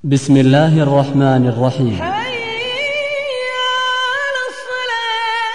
بسم الله الرحمن الرحيم. حي على الصلاة.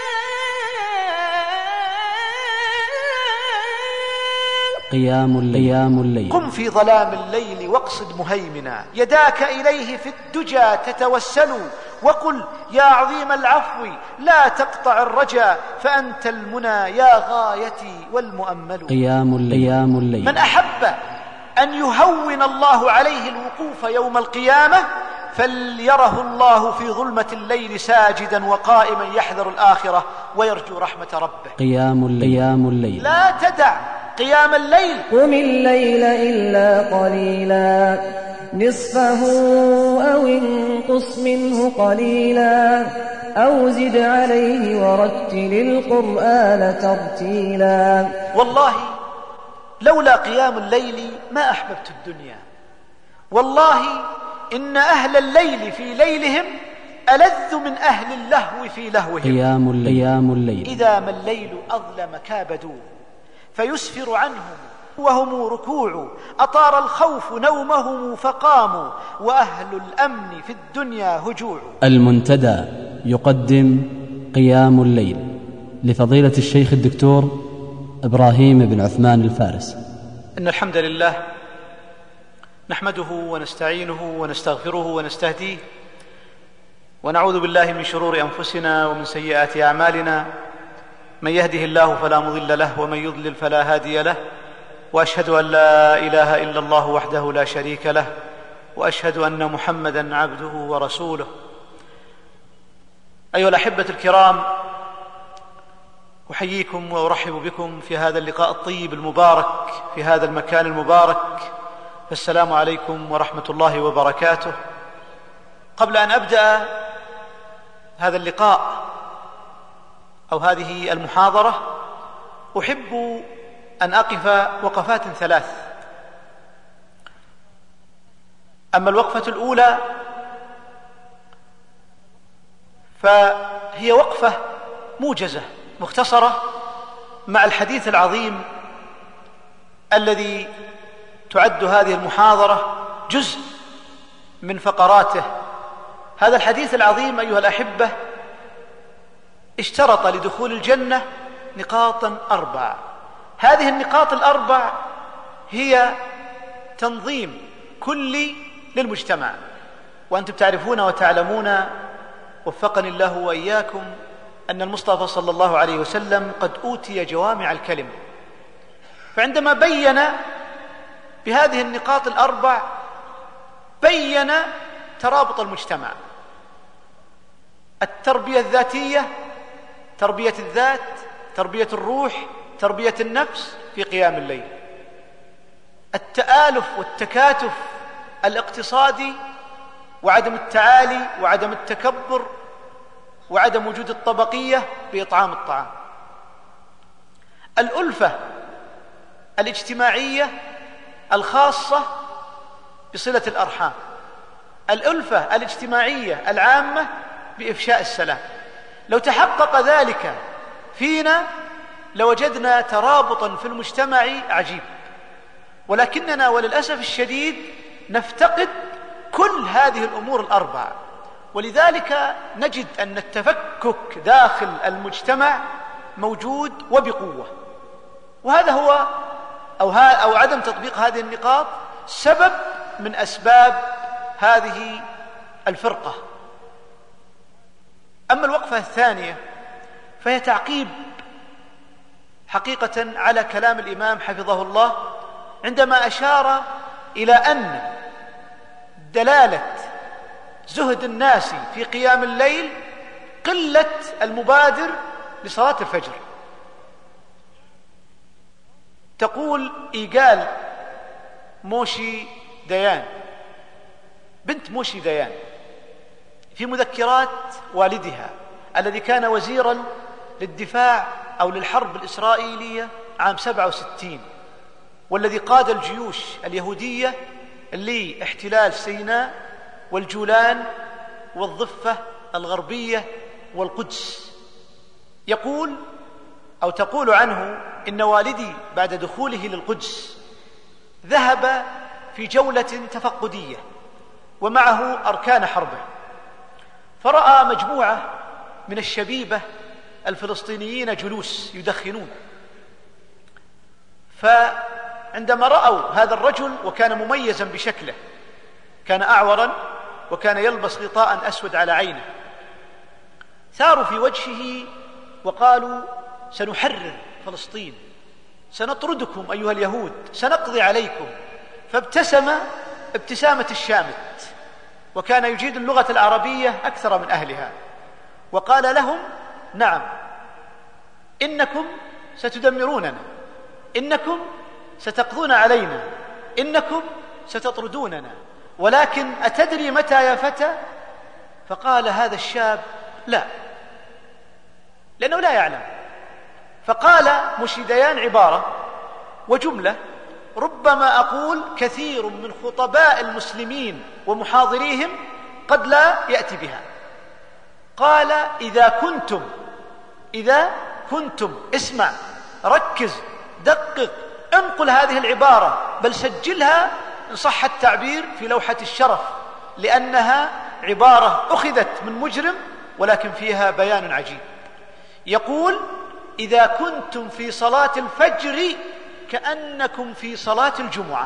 قيام الليل. قم في ظلام الليل واقصد مهيمنا، يداك إليه في الدجى تتوسل، وقل يا عظيم العفو لا تقطع الرجا، فأنت المنى يا غايتي والمؤمل. قيام الليل. من أحب أن يهون الله عليه الوقوف يوم القيامة فليره الله في ظلمة الليل ساجدا وقائما يحذر الآخرة ويرجو رحمة ربه. قيام الليل. لا تدع قيام الليل. قم الليل إلا قليلا نصفه أو انقص منه قليلا أو زد عليه ورتل القرآن ترتيلا. والله لولا قيام الليل ما أحببت الدنيا. والله إن أهل الليل في ليلهم ألذ من أهل اللهو في لهوهم. قيام الليل. إذا ما الليل أظلم كابدوه فيسفر عنهم وهم ركوع، أطار الخوف نومهم فقاموا وأهل الأمن في الدنيا هجوع. المنتدى يقدم قيام الليل لفضيلة الشيخ الدكتور إبراهيم بن عثمان الفارس. إن الحمد لله نحمده ونستعينه ونستغفره ونستهديه، ونعوذ بالله من شرور أنفسنا ومن سيئات أعمالنا، من يهده الله فلا مضل له ومن يضلل فلا هادي له، وأشهد أن لا إله إلا الله وحده لا شريك له، وأشهد أن محمدًا عبده ورسوله. أيها الأحبة الكرام، أحييكم وأرحب بكم في هذا اللقاء الطيب المبارك في هذا المكان المبارك، فالسلام عليكم ورحمة الله وبركاته. قبل أن أبدأ هذا اللقاء أو هذه المحاضرة أحب أن أقف وقفات ثلاث. أما الوقفة الأولى فهي وقفة موجزة مختصرة مع الحديث العظيم الذي تعد هذه المحاضرة جزء من فقراته. هذا الحديث العظيم أيها الأحبة اشترط لدخول الجنة نقاطا 4. هذه النقاط 4 هي تنظيم كلي للمجتمع، وأنتم تعرفون وتعلمون وفقني الله وإياكم أن المصطفى صلى الله عليه وسلم قد أوتي جوامع الكلم، فعندما بين بهذه النقاط 4 بين ترابط المجتمع: التربية الذاتية، تربية الذات، تربية الروح، تربية النفس في قيام الليل، التآلف والتكاتف الاقتصادي وعدم التعالي وعدم التكبر وعدم وجود الطبقية بإطعام الطعام، الألفة الاجتماعية الخاصة بصلة الأرحام، الألفة الاجتماعية العامة بإفشاء السلام. لو تحقق ذلك فينا لوجدنا ترابطا في المجتمع عجيب، ولكننا وللأسف الشديد نفتقد كل هذه الأمور 4، ولذلك نجد أن التفكك داخل المجتمع موجود وبقوة، وهذا هو أو عدم تطبيق هذه النقاط سبب من أسباب هذه الفرقة. أما الوقفة الثانية فهي تعقيب حقيقة على كلام الإمام حفظه الله عندما أشار إلى أن دلالة زهد الناس في قيام الليل قلة المبادر لصلاة الفجر. تقول إيجال موشي ديان، بنت موشي ديان، في مذكرات والدها الذي كان وزيرا للدفاع أو للحرب الإسرائيلية عام 67، والذي قاد الجيوش اليهودية لاحتلال سيناء والجولان والضفة الغربية والقدس. يقول أو تقول عنه إن والدي بعد دخوله للقدس ذهب في جولة تفقدية ومعه أركان حربه، فرأى مجموعة من الشبيبة الفلسطينيين جلوس يدخنون، فعندما رأوا هذا الرجل وكان مميزا بشكله، كان أعورا وكان يلبس غطاء أسود على عينه، ثاروا في وجهه وقالوا: سنحرر فلسطين، سنطردكم أيها اليهود، سنقضي عليكم. فابتسم ابتسامة الشامت، وكان يجيد اللغة العربية أكثر من أهلها، وقال لهم: نعم، إنكم ستدمروننا، إنكم ستقضون علينا، إنكم ستطردوننا، ولكن أتدري متى يا فتى؟ فقال هذا الشاب: لا، لأنه لا يعلم. فقال مشيديان عبارة وجملة ربما أقول كثير من خطباء المسلمين ومحاضريهم قد لا يأتي بها. قال: إذا كنتم اسمع، ركز، دقق، انقل هذه العبارة، بل سجلها إن صح التعبير في لوحة الشرف، لأنها عبارة أخذت من مجرم ولكن فيها بيان عجيب. يقول: إذا كنتم في صلاة الفجر كأنكم في صلاة الجمعة.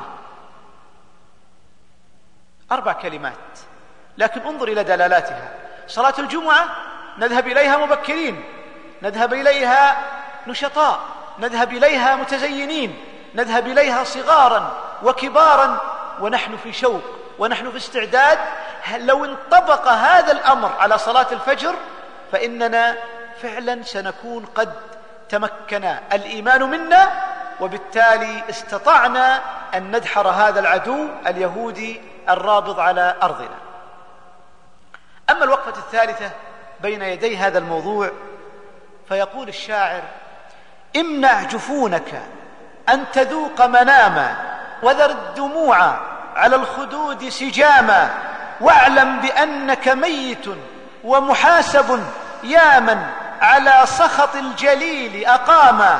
4 كلمات، لكن انظر إلى دلالاتها. صلاة الجمعة نذهب إليها مبكرين، نذهب إليها نشطاء، نذهب إليها متزينين، نذهب إليها صغارا وكبارا، ونحن في شوق ونحن في استعداد. لو انطبق هذا الأمر على صلاة الفجر فإننا فعلا سنكون قد تمكن الإيمان منا، وبالتالي استطعنا أن ندحر هذا العدو اليهودي الرابض على أرضنا. أما الوقفة الثالثة بين يدي هذا الموضوع، فيقول الشاعر: امنع جفونك أن تذوق مناما، وذر الدموع على الخدود سجاما، واعلم بأنك ميت ومحاسب، يا من على سخط الجليل أقاما.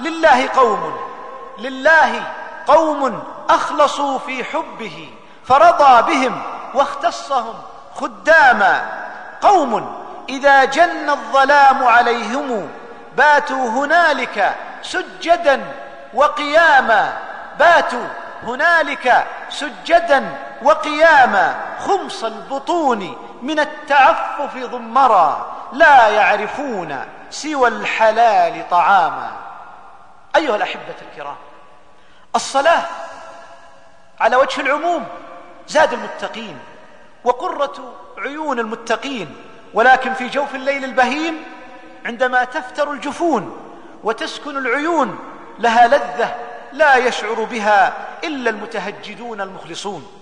لله قوم أخلصوا في حبه فرضى بهم واختصهم خداما، قوم إذا جن الظلام عليهم باتوا هنالك سجدا وقياما، باتوا هنالك سجدا وقياما، خمص البطون من التعفف ضمرا، لا يعرفون سوى الحلال طعاما. أيها الأحبة الكرام، الصلاة على وجه العموم زاد المتقين وقرة عيون المتقين، ولكن في جوف الليل البهيم عندما تفتر الجفون وتسكن العيون لها لذة لا يشعر بها إلا المتهجدون المخلصون.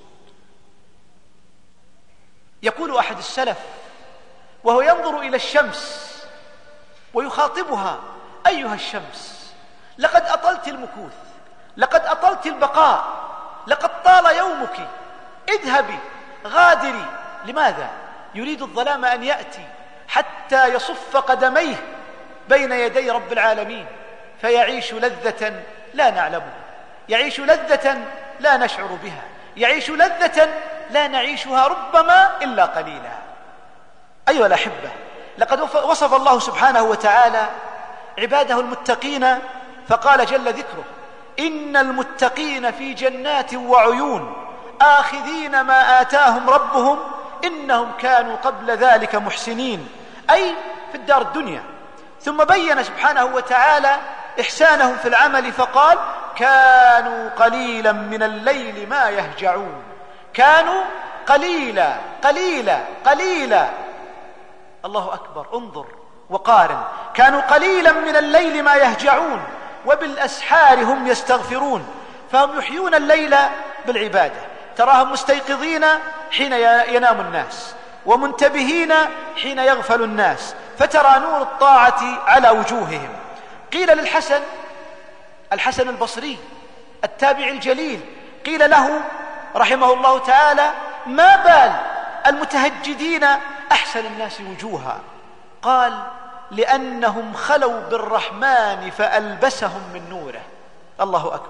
يقول أحد السلف وهو ينظر إلى الشمس ويخاطبها: أيها الشمس، لقد أطلت المكوث، لقد أطلت البقاء، لقد طال يومك، اذهبي غادري. لماذا؟ يريد الظلام أن يأتي حتى يصف قدميه بين يدي رب العالمين، فيعيش لذة لا نعلمها، يعيش لذة لا نشعر بها، يعيش لذة لا نعيشها ربما إلا قليلا. أيها الأحبة، لقد وصف الله سبحانه وتعالى عباده المتقين فقال جل ذكره: إن المتقين في جنات وعيون آخذين ما آتاهم ربهم إنهم كانوا قبل ذلك محسنين، أي في الدار الدنيا. ثم بين سبحانه وتعالى إحسانهم في العمل فقال: كانوا قليلا من الليل ما يهجعون، كانوا قليلا قليلا قليلا. الله أكبر، انظر وقارن. كانوا قليلا من الليل ما يهجعون وبالأسحار هم يستغفرون، فهم يحيون الليل بالعبادة. تراهم مستيقظين حين ينام الناس، ومنتبهين حين يغفل الناس، فترى نور الطاعة على وجوههم. قيل للحسن، الحسن البصري التابع الجليل، قيل له رحمه الله تعالى: ما بال المتهجدين أحسن الناس وجوها؟ قال: لأنهم خلوا بالرحمن فألبسهم من نوره. الله أكبر.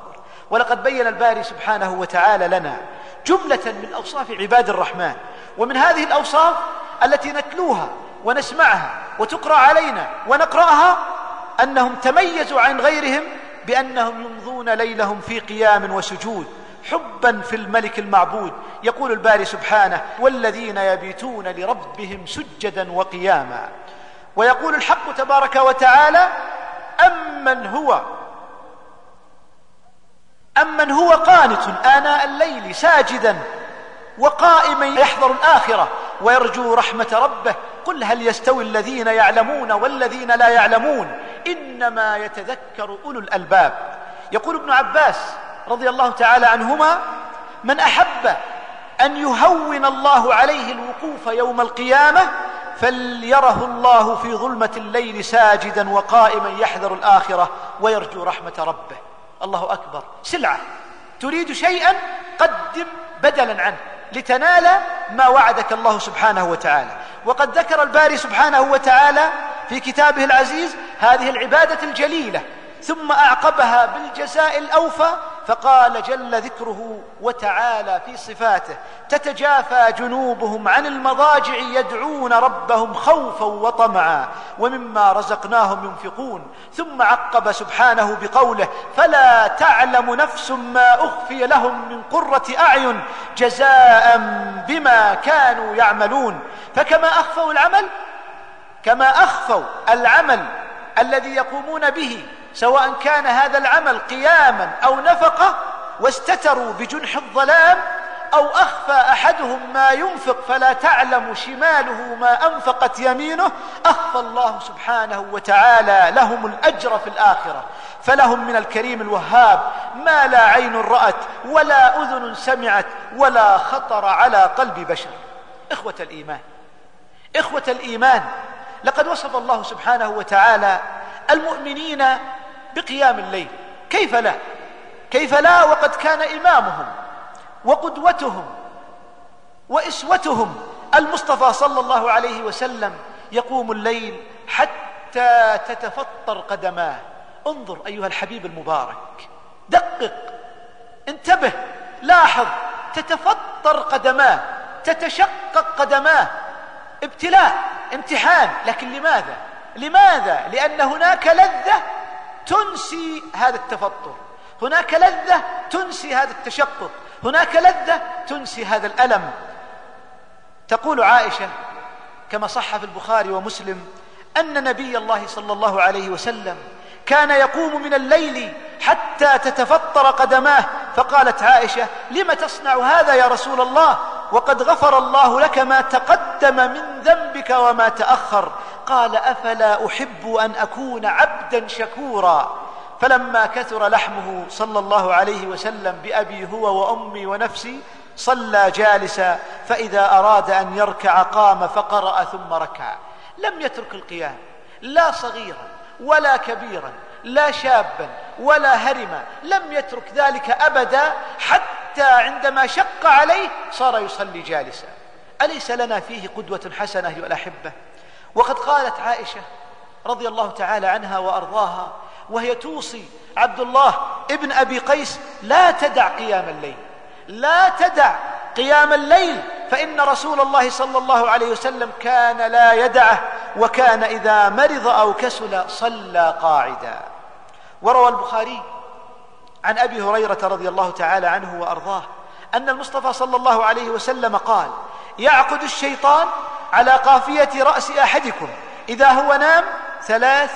ولقد بين الباري سبحانه وتعالى لنا جملة من أوصاف عباد الرحمن، ومن هذه الأوصاف التي نتلوها ونسمعها وتقرأ علينا ونقرأها أنهم تميزوا عن غيرهم بأنهم يمضون ليلهم في قيام وسجود حبا في الملك المعبود. يقول الباري سبحانه: والذين يبيتون لربهم سجدا وقياما. ويقول الحق تبارك وتعالى: أمن هو قانت آناء الليل ساجدا وقائما يحذر الآخرة ويرجو رحمة ربه قل هل يستوي الذين يعلمون والذين لا يعلمون إنما يتذكر أولو الألباب. يقول ابن عباس رضي الله تعالى عنهما: من أحب أن يهون الله عليه الوقوف يوم القيامة فليره الله في ظلمة الليل ساجدا وقائما يحذر الآخرة ويرجو رحمة ربه. الله أكبر. سلعة تريد شيئا قدم بدلا عنه لتنال ما وعدك الله سبحانه وتعالى. وقد ذكر الباري سبحانه وتعالى في كتابه العزيز هذه العبادة الجليلة ثم أعقبها بالجزاء الأوفى فقال جل ذكره وتعالى في صفاته: تتجافى جنوبهم عن المضاجع يدعون ربهم خوفا وطمعا ومما رزقناهم ينفقون. ثم عقب سبحانه بقوله: فلا تعلم نفس ما أخفي لهم من قرة أعين جزاء بما كانوا يعملون. فكما أخفوا العمل الذي يقومون به سواء كان هذا العمل قياما أو نفقة واستتروا بجنح الظلام، أو أخفى أحدهم ما ينفق فلا تعلم شماله ما أنفقت يمينه، أخفى الله سبحانه وتعالى لهم الأجر في الآخرة. فلهم من الكريم الوهاب ما لا عين رأت ولا أذن سمعت ولا خطر على قلب بشر. إخوة الإيمان، لقد وصف الله سبحانه وتعالى المؤمنين بقيام الليل. كيف لا وقد كان إمامهم وقدوتهم وإسوتهم المصطفى صلى الله عليه وسلم يقوم الليل حتى تتفطر قدماه. انظر أيها الحبيب المبارك، دقق، انتبه، لاحظ، تتفطر قدماه، تتشقق قدماه. ابتلاء، امتحان، لكن لماذا؟ لأن هناك لذة تنسي هذا التفطر، هناك لذة تنسي هذا التشقق، هناك لذة تنسي هذا الألم. تقول عائشة كما صح في البخاري ومسلم أن نبي الله صلى الله عليه وسلم كان يقوم من الليل حتى تتفطر قدماه، فقالت عائشة: لم تصنع هذا يا رسول الله وقد غفر الله لك ما تقدم من ذنبك وما تأخر؟ قال: أفلا أحب أن أكون عبدا شكورا. فلما كثر لحمه صلى الله عليه وسلم بأبي هو وأمي ونفسي صلى جالسا، فإذا أراد أن يركع قام فقرأ ثم ركع. لم يترك القيام، لا صغيرا ولا كبيرا، لا شابا ولا هرما، لم يترك ذلك أبدا، حتى عندما شق عليه صار يصلي جالسا. أليس لنا فيه قدوة حسنة أيها الأحبة؟ وقد قالت عائشة رضي الله تعالى عنها وأرضاها وهي توصي عبد الله ابن أبي قيس: لا تدع قيام الليل، فإن رسول الله صلى الله عليه وسلم كان لا يدعه، وكان إذا مرض أو كسل صلى قاعدا. وروى البخاري عن أبي هريرة رضي الله تعالى عنه وأرضاه أن المصطفى صلى الله عليه وسلم قال: يعقد الشيطان على قافية رأس أحدكم إذا هو نام 3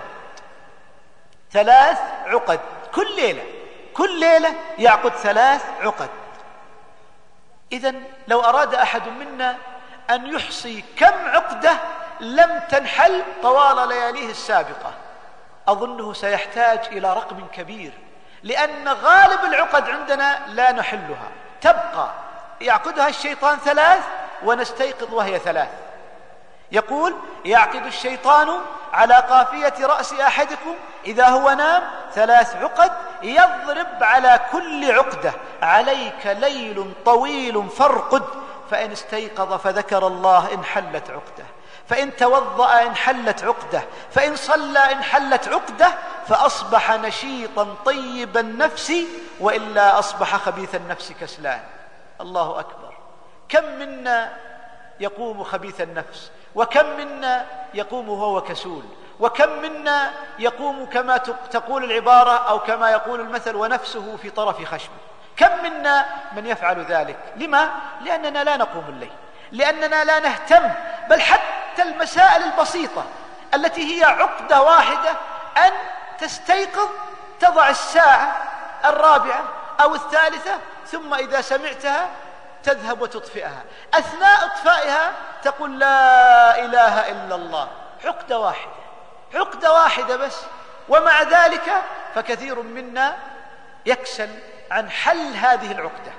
عقد، كل ليلة يعقد 3 عقد. إذن لو أراد أحد منا أن يحصي كم عقدة لم تنحل طوال لياليه السابقة، أظنه سيحتاج إلى رقم كبير، لأن غالب العقد عندنا لا نحلها، تبقى يعقدها الشيطان 3 ونستيقظ وهي 3. يقول: يعقد الشيطان على قافية رأس أحدكم إذا هو نام 3 عقد، يضرب على كل عقدة: عليك ليل طويل فارقد، فإن استيقظ فذكر الله انحلت عقدة، فإن توضأ انحلت عقدة، فإن صلى انحلت عقدة، فأصبح نشيطا طيب النفس، وإلا أصبح خبيث النفس كسلان. الله أكبر. كم منا يقوم خبيث النفس، وكم منا يقوم وهو كسول، وكم منا يقوم كما تقول العبارة أو كما يقول المثل ونفسه في طرف خشمه. كم منا من يفعل ذلك؟ لما؟ لأننا لا نقوم الليل، لأننا لا نهتم. بل حتى المسائل البسيطة التي هي عقدة واحدة، أن تستيقظ تضع الساعة 4 أو 3 ثم إذا سمعتها تذهب وتطفئها، أثناء إطفائها تقول لا إله إلا الله. عقدة واحدة، عقدة واحدة بس. ومع ذلك فكثير منا يكسل عن حل هذه العقدة.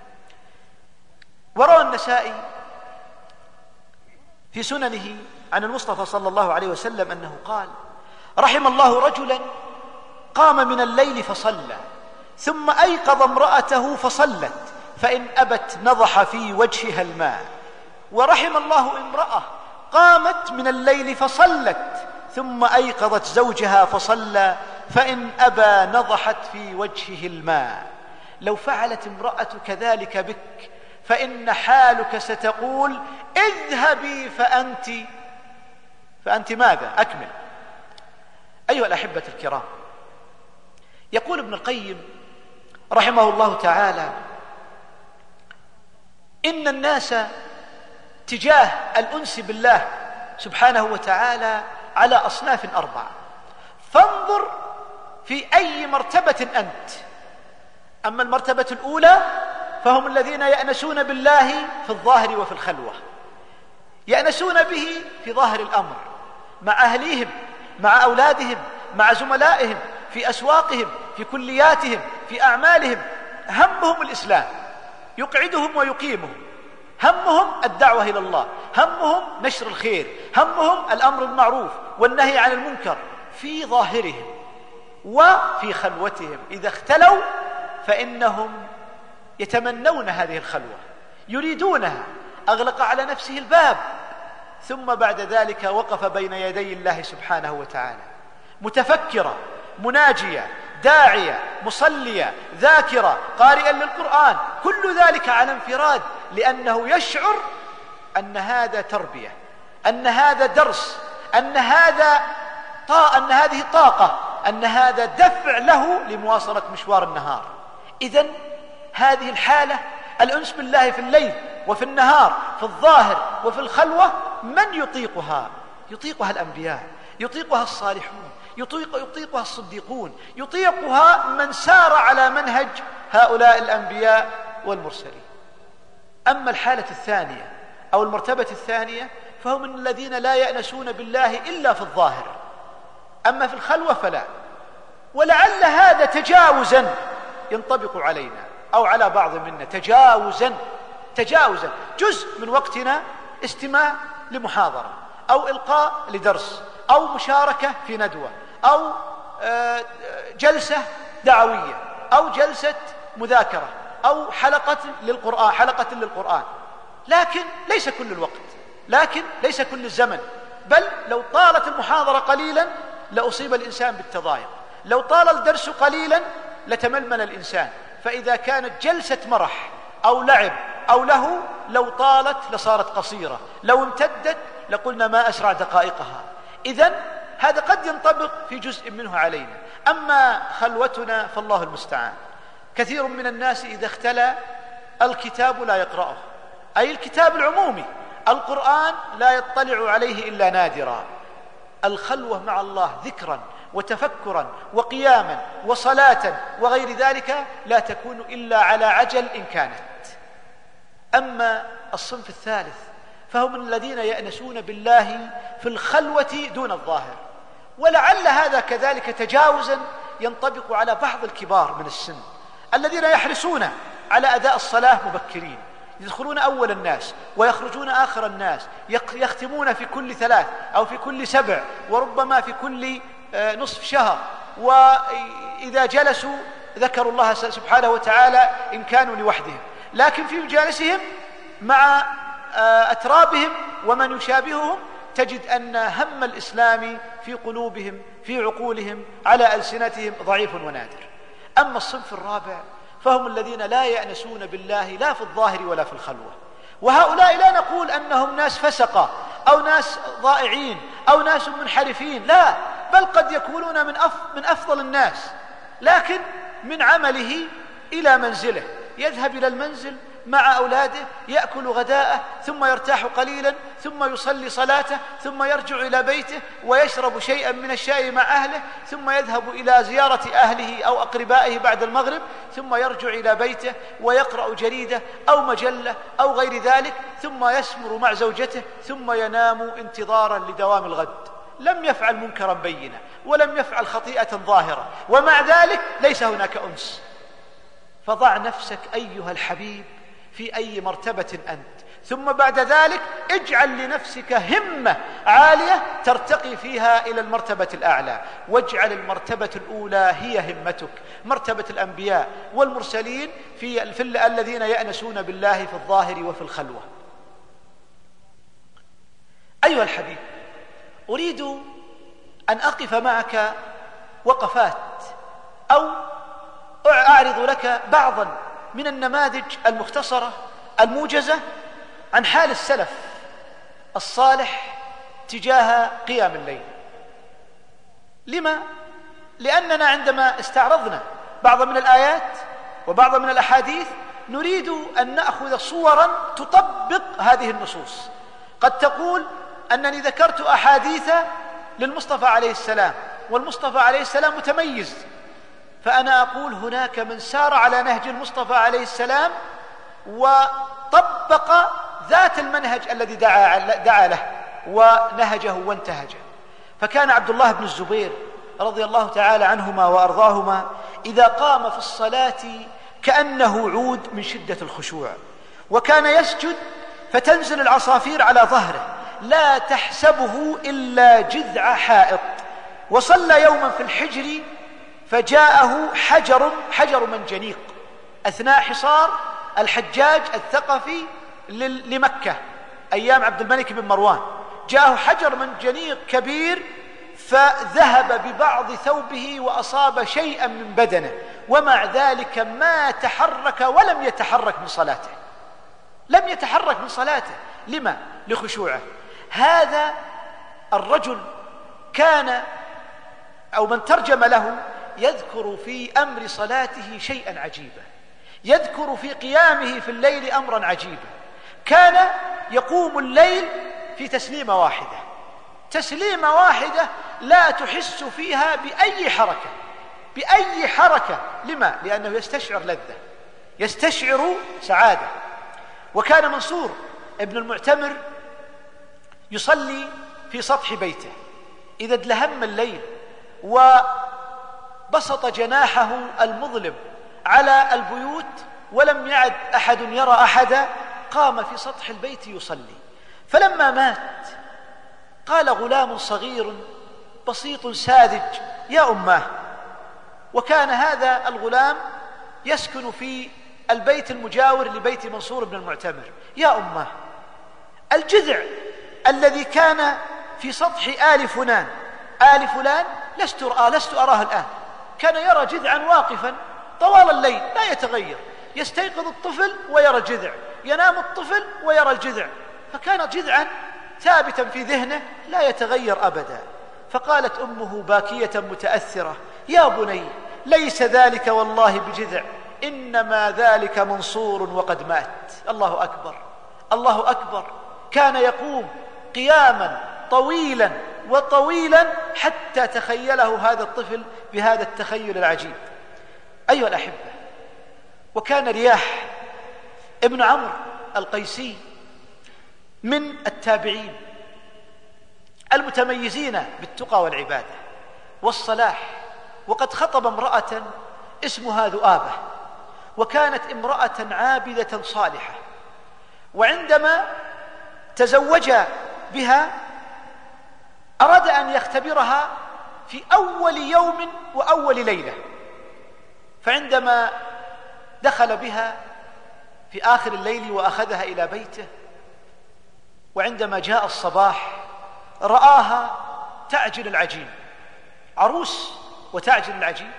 وروى النسائي في سننه عن المصطفى صلى الله عليه وسلم أنه قال: رحم الله رجلا قام من الليل فصلى، ثم أيقظ امرأته فصلت، فإن أبت نضح في وجهها الماء. ورحم الله امرأة قامت من الليل فصلت، ثم أيقظت زوجها فصلى، فإن أبى نضحت في وجهه الماء. لو فعلت امرأة كذلك بك فإن حالك ستقول: اذهبي فأنت ماذا؟ أكمل. أيها الأحبة الكرام، يقول ابن القيم رحمه الله تعالى: إن الناس تجاه الأنس بالله سبحانه وتعالى على أصناف 4، فانظر في أي مرتبة أنت. أما المرتبة الأولى فهم الذين يأنسون بالله في الظاهر وفي الخلوة، يأنسون به في ظاهر الأمر مع أهليهم، مع أولادهم، مع زملائهم، في أسواقهم، في كلياتهم، في أعمالهم. همهم الإسلام يقعدهم ويقيمهم، همهم الدعوة إلى الله، همهم نشر الخير، همهم الأمر بالمعروف والنهي عن المنكر في ظاهرهم. وفي خلوتهم إذا اختلوا فإنهم يتمنون هذه الخلوة، يريدونها. أغلق على نفسه الباب، ثم بعد ذلك وقف بين يدي الله سبحانه وتعالى متفكرا، مناجيا، داعيا، مصليا، ذاكرا، قارئا للقرآن، كل ذلك على انفراد، لأنه يشعر أن هذا تربية، أن هذا درس، أن هذه طاقة، أن هذا دفع له لمواصلة مشوار النهار. إذن هذه الحالة، الأنس بالله في الليل وفي النهار، في الظاهر وفي الخلوة، من يطيقها؟ يطيقها الأنبياء، يطيقها الصالحون، يطيقها الصديقون، يطيقها من سار على منهج هؤلاء الأنبياء والمرسلين. أما الحالة الثانية أو المرتبة الثانية فهم الذين لا يأنسون بالله إلا في الظاهر، أما في الخلوة فلا. ولعل هذا تجاوزا ينطبق علينا أو على بعض منا، تجاوزا جزء من وقتنا استماع لمحاضرة أو إلقاء لدرس أو مشاركة في ندوة أو جلسة دعوية أو جلسة مذاكرة أو حلقة للقرآن، لكن ليس كل الوقت، لكن ليس كل الزمن. بل لو طالت المحاضرة قليلا لأصيب الإنسان بالتضايق، لو طال الدرس قليلا لتململ الإنسان. فإذا كانت جلسة مرح أو لعب أو له لو طالت لصارت قصيرة، لو امتدت لقلنا ما أسرع دقائقها. إذن هذا قد ينطبق في جزء منه علينا. أما خلوتنا فالله المستعان. كثير من الناس إذا اختلى الكتاب لا يقرأه، أي الكتاب العمومي، القرآن لا يطلع عليه إلا نادرا. الخلوة مع الله ذكرا وتفكرا وقياما وصلاة وغير ذلك لا تكون إلا على عجل إن كانت. أما الصنف الثالث فهم الذين يأنسون بالله في الخلوة دون الظاهر. ولعل هذا كذلك تجاوزا ينطبق على بعض الكبار من السن الذين يحرصون على أداء الصلاة مبكرين، يدخلون أول الناس ويخرجون آخر الناس، يختمون في كل 3 أو في كل 7 وربما في كل نصف شهر، وإذا جلسوا ذكروا الله سبحانه وتعالى إن كانوا لوحدهم، لكن في مجالسهم مع أترابهم ومن يشابههم تجد أن هم الإسلام في قلوبهم في عقولهم على ألسنتهم ضعيف ونادر. أما الصنف الرابع فهم الذين لا يأنسون بالله لا في الظاهر ولا في الخلوة، وهؤلاء لا نقول أنهم ناس فسقة أو ناس ضائعين أو ناس منحرفين، لا، بل قد يكونون من أفضل الناس، لكن من عمله إلى منزله، يذهب إلى المنزل مع أولاده يأكل غداءه ثم يرتاح قليلا ثم يصلي صلاته ثم يرجع إلى بيته ويشرب شيئا من الشاي مع أهله ثم يذهب إلى زيارة أهله أو أقربائه بعد المغرب ثم يرجع إلى بيته ويقرأ جريدة أو مجلة أو غير ذلك ثم يسمر مع زوجته ثم ينام انتظارا لدوام الغد. لم يفعل منكرا بينا ولم يفعل خطيئة ظاهرة، ومع ذلك ليس هناك أنس. فضع نفسك أيها الحبيب في أي مرتبة أنت، ثم بعد ذلك اجعل لنفسك همة عالية ترتقي فيها إلى المرتبة الأعلى، واجعل المرتبة الأولى هي همتك، مرتبة الأنبياء والمرسلين في الذين يأنسون بالله في الظاهر وفي الخلوة. أيها الحبيب، أريد أن أقف معك وقفات أو أعرض لك بعضا من النماذج المختصرة الموجزة عن حال السلف الصالح تجاه قيام الليل. لما؟ لأننا عندما استعرضنا بعض من الآيات وبعض من الأحاديث نريد أن نأخذ صورا تطبق هذه النصوص. قد تقول أنني ذكرت أحاديث للمصطفى عليه السلام والمصطفى عليه السلام متميز، فأنا أقول هناك من سار على نهج المصطفى عليه السلام وطبق ذات المنهج الذي دعا له ونهجه وانتهجه. فكان عبد الله بن الزبير رضي الله تعالى عنهما وأرضاهما إذا قام في الصلاة كأنه عود من شدة الخشوع، وكان يسجد فتنزل العصافير على ظهره لا تحسبه إلا جذع حائط. وصلى يوما في الحجر فجاءه حجر منجنيق أثناء حصار الحجاج الثقفي لمكة أيام عبد الملك بن مروان، جاءه حجر منجنيق كبير فذهب ببعض ثوبه وأصاب شيئا من بدنه، ومع ذلك ما تحرك ولم يتحرك من صلاته، لم يتحرك من صلاته. لما؟ لخشوعه. هذا الرجل كان أو من ترجم له يذكر في أمر صلاته شيئا عجيبا، يذكر في قيامه في الليل أمرا عجيبا. كان يقوم الليل في تسليمة واحدة، تسليمة واحدة لا تحس فيها بأي حركة. لما؟ لأنه يستشعر لذة، يستشعر سعادة. وكان منصور ابن المعتمر يصلي في سطح بيته إذا ادلهم الليل وبسط جناحه المظلم على البيوت ولم يعد أحد يرى أحدا، قام في سطح البيت يصلي. فلما مات قال غلام صغير بسيط ساذج يا أماه، وكان هذا الغلام يسكن في البيت المجاور لبيت منصور بن المعتمر، يا أماه الجذع الذي كان في سطح آل فلان لست أراه الآن، كان يرى جذعا واقفا طوال الليل لا يتغير، يستيقظ الطفل ويرى الجذع، ينام الطفل ويرى الجذع، فكان جذعا ثابتا في ذهنه لا يتغير أبدا. فقالت أمه باكية متأثرة يا بني ليس ذلك والله بجذع، إنما ذلك منصور وقد مات. الله أكبر، الله أكبر. كان يقوم قياما طويلا حتى تخيله هذا الطفل بهذا التخيل العجيب. أيها الأحبة، وكان رياح ابن عمرو القيسي من التابعين المتميزين بالتقى والعبادة والصلاح، وقد خطب امرأة اسمها ذؤابة، وكانت امرأة عابدة صالحة، وعندما تزوج بها أراد أن يختبرها في أول يوم وأول ليلة، فعندما دخل بها في آخر الليل وأخذها إلى بيته، وعندما جاء الصباح رآها تعجن العجين، عروس وتعجن العجين،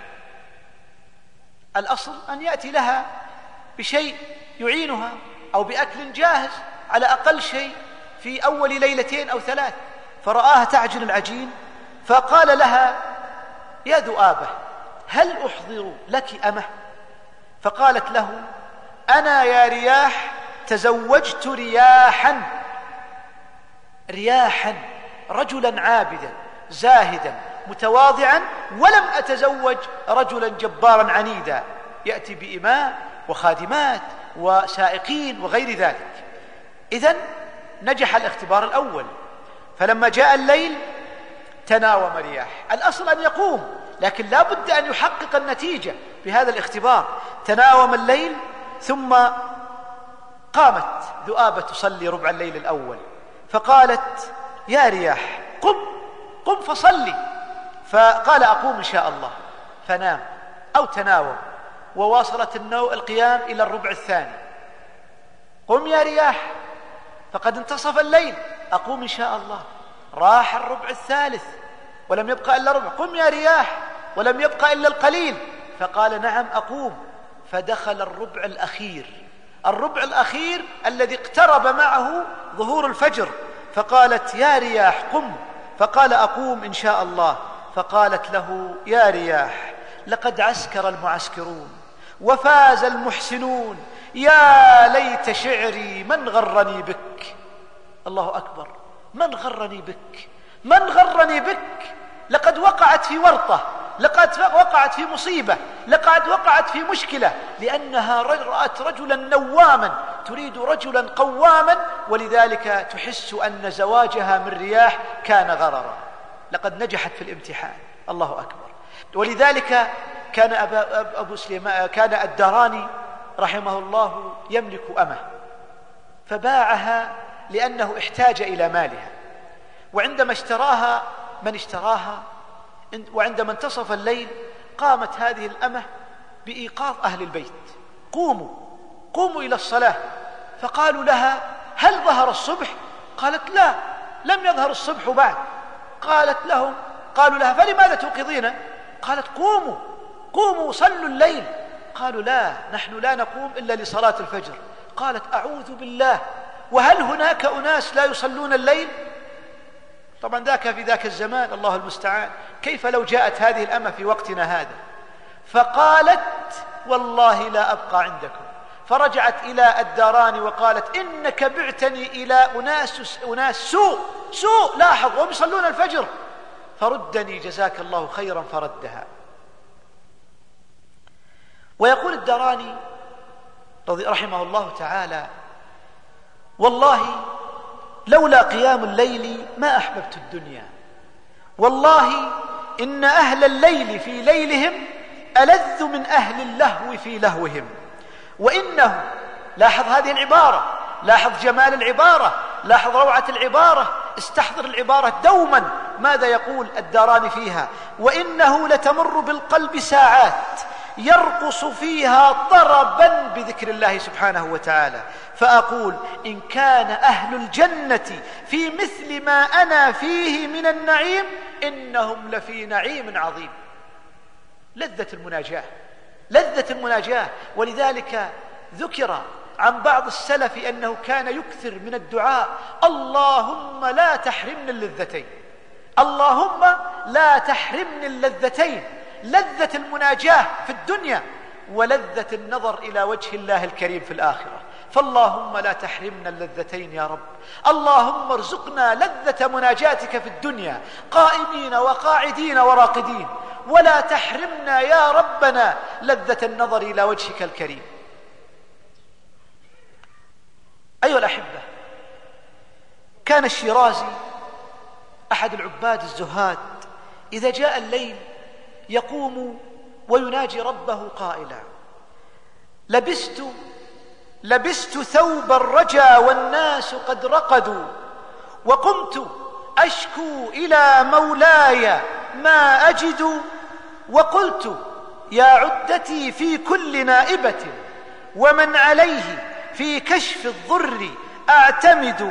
الأصل أن يأتي لها بشيء يعينها أو بأكل جاهز على أقل شيء في أول ليلتين أو 3، فرآها تعجن العجين فقال لها: يا ذؤابة، هل أحضر لك أمه؟ فقالت له: أنا يا رياح تزوجت رياحا، رجلا عابدا زاهدا متواضعا، ولم أتزوج رجلا جبارا عنيدا يأتي بإماء وخادمات وسائقين وغير ذلك. إذن نجح الاختبار الأول، فلما جاء الليل تناوم رياح. الأصل أن يقوم، لكن لا بد أن يحقق النتيجة بهذا الاختبار. تناوم الليل، ثم قامت ذؤابة تصلي ربع الليل الأول، فقالت: يا رياح، قم فصلي. فقال: أقوم إن شاء الله. فنام أو تناوم، وواصلت القيام إلى الربع الثاني. قم يا رياح، فقد انتصف الليل. أقوم إن شاء الله. راح الربع الثالث ولم يبقى إلا ربع. قم يا رياح، ولم يبقى إلا القليل. فقال: نعم أقوم. فدخل الربع الأخير الذي اقترب معه ظهور الفجر، فقالت: يا رياح قم. فقال: أقوم إن شاء الله. فقالت له: يا رياح، لقد عسكر المعسكرون وفاز المحسنون، يا ليت شعري من غرني بك. الله أكبر، من غرني بك. لقد وقعت في ورطة، لقد وقعت في مصيبة، لقد وقعت في مشكلة، لأنها رأت رجلا نواما تريد رجلا قواما، ولذلك تحس أن زواجها من رياح كان غررا. لقد نجحت في الامتحان. الله أكبر. ولذلك كان الداراني رحمه الله يملك أمه، فباعها لأنه احتاج إلى مالها، وعندما اشتراها من اشتراها، وعندما انتصف الليل قامت هذه الأمة بإيقاظ أهل البيت: قوموا إلى الصلاة. فقالوا لها: هل ظهر الصبح؟ قالت: لا، لم يظهر الصبح بعد. قالوا لها: فلماذا توقظين؟ قالت: قوموا صلوا الليل. قالوا: لا، نحن لا نقوم إلا لصلاة الفجر. قالت: أعوذ بالله، وهل هناك أناس لا يصلون الليل؟ طبعا في ذاك الزمان، الله المستعان، كيف لو جاءت هذه الأمة في وقتنا هذا؟ فقالت: والله لا أبقى عندكم. فرجعت إلى الداراني وقالت: إنك بعتني إلى أناس سوء، لاحظ، وهم يصلون الفجر، فردني جزاك الله خيرا. فردها. ويقول الداراني رحمه الله تعالى: والله لولا قيام الليل ما أحببت الدنيا، والله إن أهل الليل في ليلهم ألذ من أهل اللهو في لهوهم. وإنه، لاحظ هذه العبارة، لاحظ جمال العبارة، لاحظ روعة العبارة، استحضر العبارة دوما. ماذا يقول الداراني فيها؟ وإنه لتمر بالقلب ساعات يرقص فيها طربا بذكر الله سبحانه وتعالى، فأقول: إن كان أهل الجنة في مثل ما أنا فيه من النعيم، إنهم لفي نعيم عظيم. لذة المناجاة. ولذلك ذكر عن بعض السلف أنه كان يكثر من الدعاء: اللهم لا تحرمني اللذتين، اللهم لا تحرمني اللذتين، لذة المناجاة في الدنيا ولذة النظر إلى وجه الله الكريم في الآخرة. فاللهم لا تحرمنا اللذتين يا رب. اللهم ارزقنا لذة مناجاتك في الدنيا قائمين وقاعدين وراقدين، ولا تحرمنا يا ربنا لذة النظر إلى وجهك الكريم. أيها الأحبة، كان الشيرازي أحد العباد الزهاد إذا جاء الليل يقوم ويناجي ربه قائلا: لبست ثوب الرجا والناس قد رقدوا، وقمت أشكو إلى مولاي ما أجد، وقلت يا عدتي في كل نائبة ومن عليه في كشف الضر أعتمد،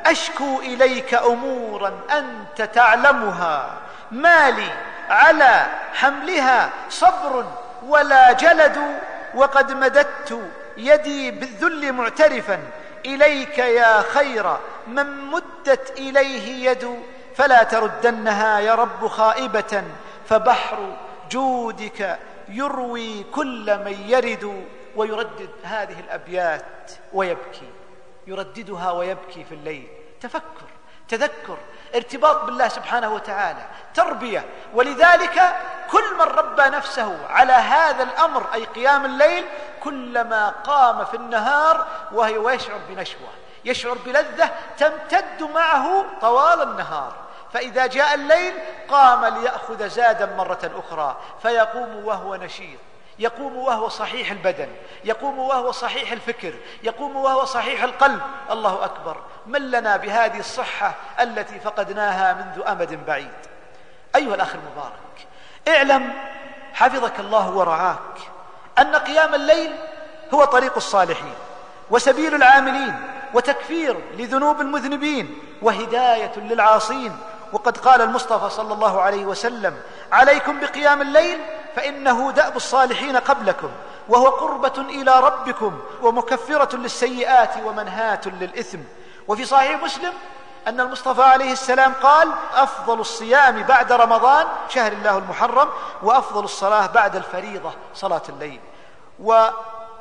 أشكو إليك أمورا أنت تعلمها، ما لي على حملها صبر ولا جلد، وقد مددت يدي بالذل معترفا إليك يا خير من مدت إليه يد، فلا تردنها يا رب خائبة، فبحر جودك يروي كل من يرد. ويردد هذه الأبيات ويبكي، يرددها ويبكي في الليل. تفكر، تذكر، ارتباط بالله سبحانه وتعالى، تربية. ولذلك كل من ربى نفسه على هذا الأمر أي قيام الليل كلما قام في النهار وهو يشعر بنشوة، يشعر بلذة تمتد معه طوال النهار، فإذا جاء الليل قام ليأخذ زادا مرة أخرى، فيقوم وهو نشيط، يقوم وهو صحيح البدن، يقوم وهو صحيح الفكر، يقوم وهو صحيح القلب. الله أكبر، من لنا بهذه الصحة التي فقدناها منذ أمد بعيد. أيها الأخ المبارك، اعلم حفظك الله ورعاك أن قيام الليل هو طريق الصالحين وسبيل العاملين وتكفير لذنوب المذنبين وهداية للعاصين. وقد قال المصطفى صلى الله عليه وسلم: عليكم بقيام الليل فإنه دأب الصالحين قبلكم، وهو قربة إلى ربكم ومكفرة للسيئات ومنهاة للإثم. وفي صحيح مسلم أن المصطفى عليه السلام قال: أفضل الصيام بعد رمضان شهر الله المحرم، وأفضل الصلاة بعد الفريضة صلاة الليل. وأحب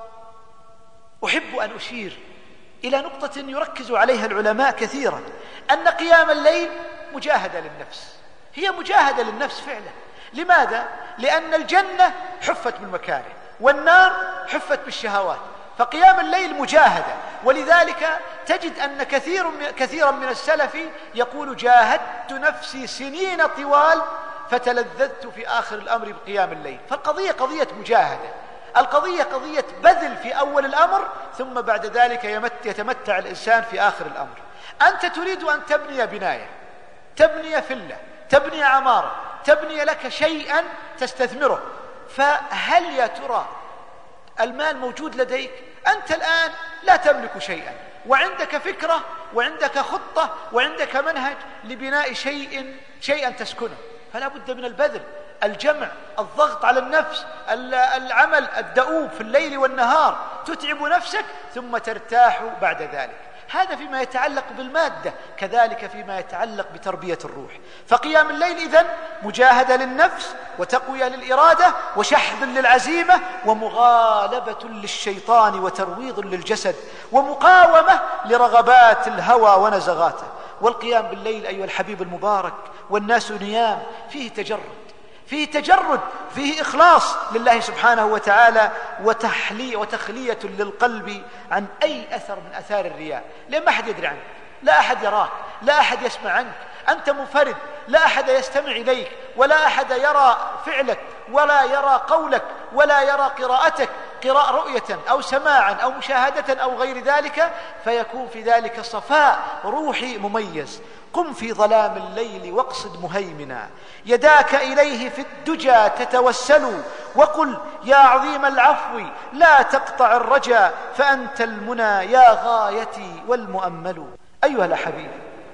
أن أشير إلى نقطة يركز عليها العلماء كثيرا، أن قيام الليل مجاهدة للنفس، هي مجاهدة للنفس فعلا. لماذا؟ لأن الجنة حفت بالمكاره والنار حفت بالشهوات، فقيام الليل مجاهدة. ولذلك تجد أن كثيرا من السلف يقول: جاهدت نفسي سنين طوال فتلذذت في آخر الأمر بقيام الليل. فالقضية قضية مجاهدة، القضية قضية بذل في أول الأمر، ثم بعد ذلك يتمتع الإنسان في آخر الأمر. أنت تريد أن تبني بناية، تبني فلة، تبني عمارة، تبني لك شيئا تستثمره، فهل يا ترى المال موجود لديك؟ أنت الآن لا تملك شيئا، وعندك فكرة وعندك خطة وعندك منهج لبناء شيئا تسكنه، فلا بد من البذل، الجمع، الضغط على النفس، العمل الدؤوب في الليل والنهار، تتعب نفسك ثم ترتاح بعد ذلك. هذا فيما يتعلق بالمادة، كذلك فيما يتعلق بتربية الروح. فقيام الليل إذن مجاهدة للنفس وتقوية للإرادة وشحذ للعزيمة ومغالبة للشيطان وترويض للجسد ومقاومة لرغبات الهوى ونزغاته. والقيام بالليل أيها الحبيب المبارك والناس نيام فيه تجرد، فيه إخلاص لله سبحانه وتعالى وتخلية للقلب عن أي أثر من أثار الرياء. لأن ما أحد يدري عنك، لا أحد يراك، لا أحد يسمع عنك، أنت منفرد، لا أحد يستمع إليك، ولا أحد يرى فعلك ولا يرى قولك ولا يرى قراءتك، رؤية أو سماعا أو مشاهدة أو غير ذلك، فيكون في ذلك صفاء روحي مميز. قم في ظلام الليل واقصد مهيمنا، يداك إليه في الدجى تتوسل، وقل يا عظيم العفو لا تقطع الرجا، فأنت المنى يا غايتي والمؤمل. أيها الأحباب،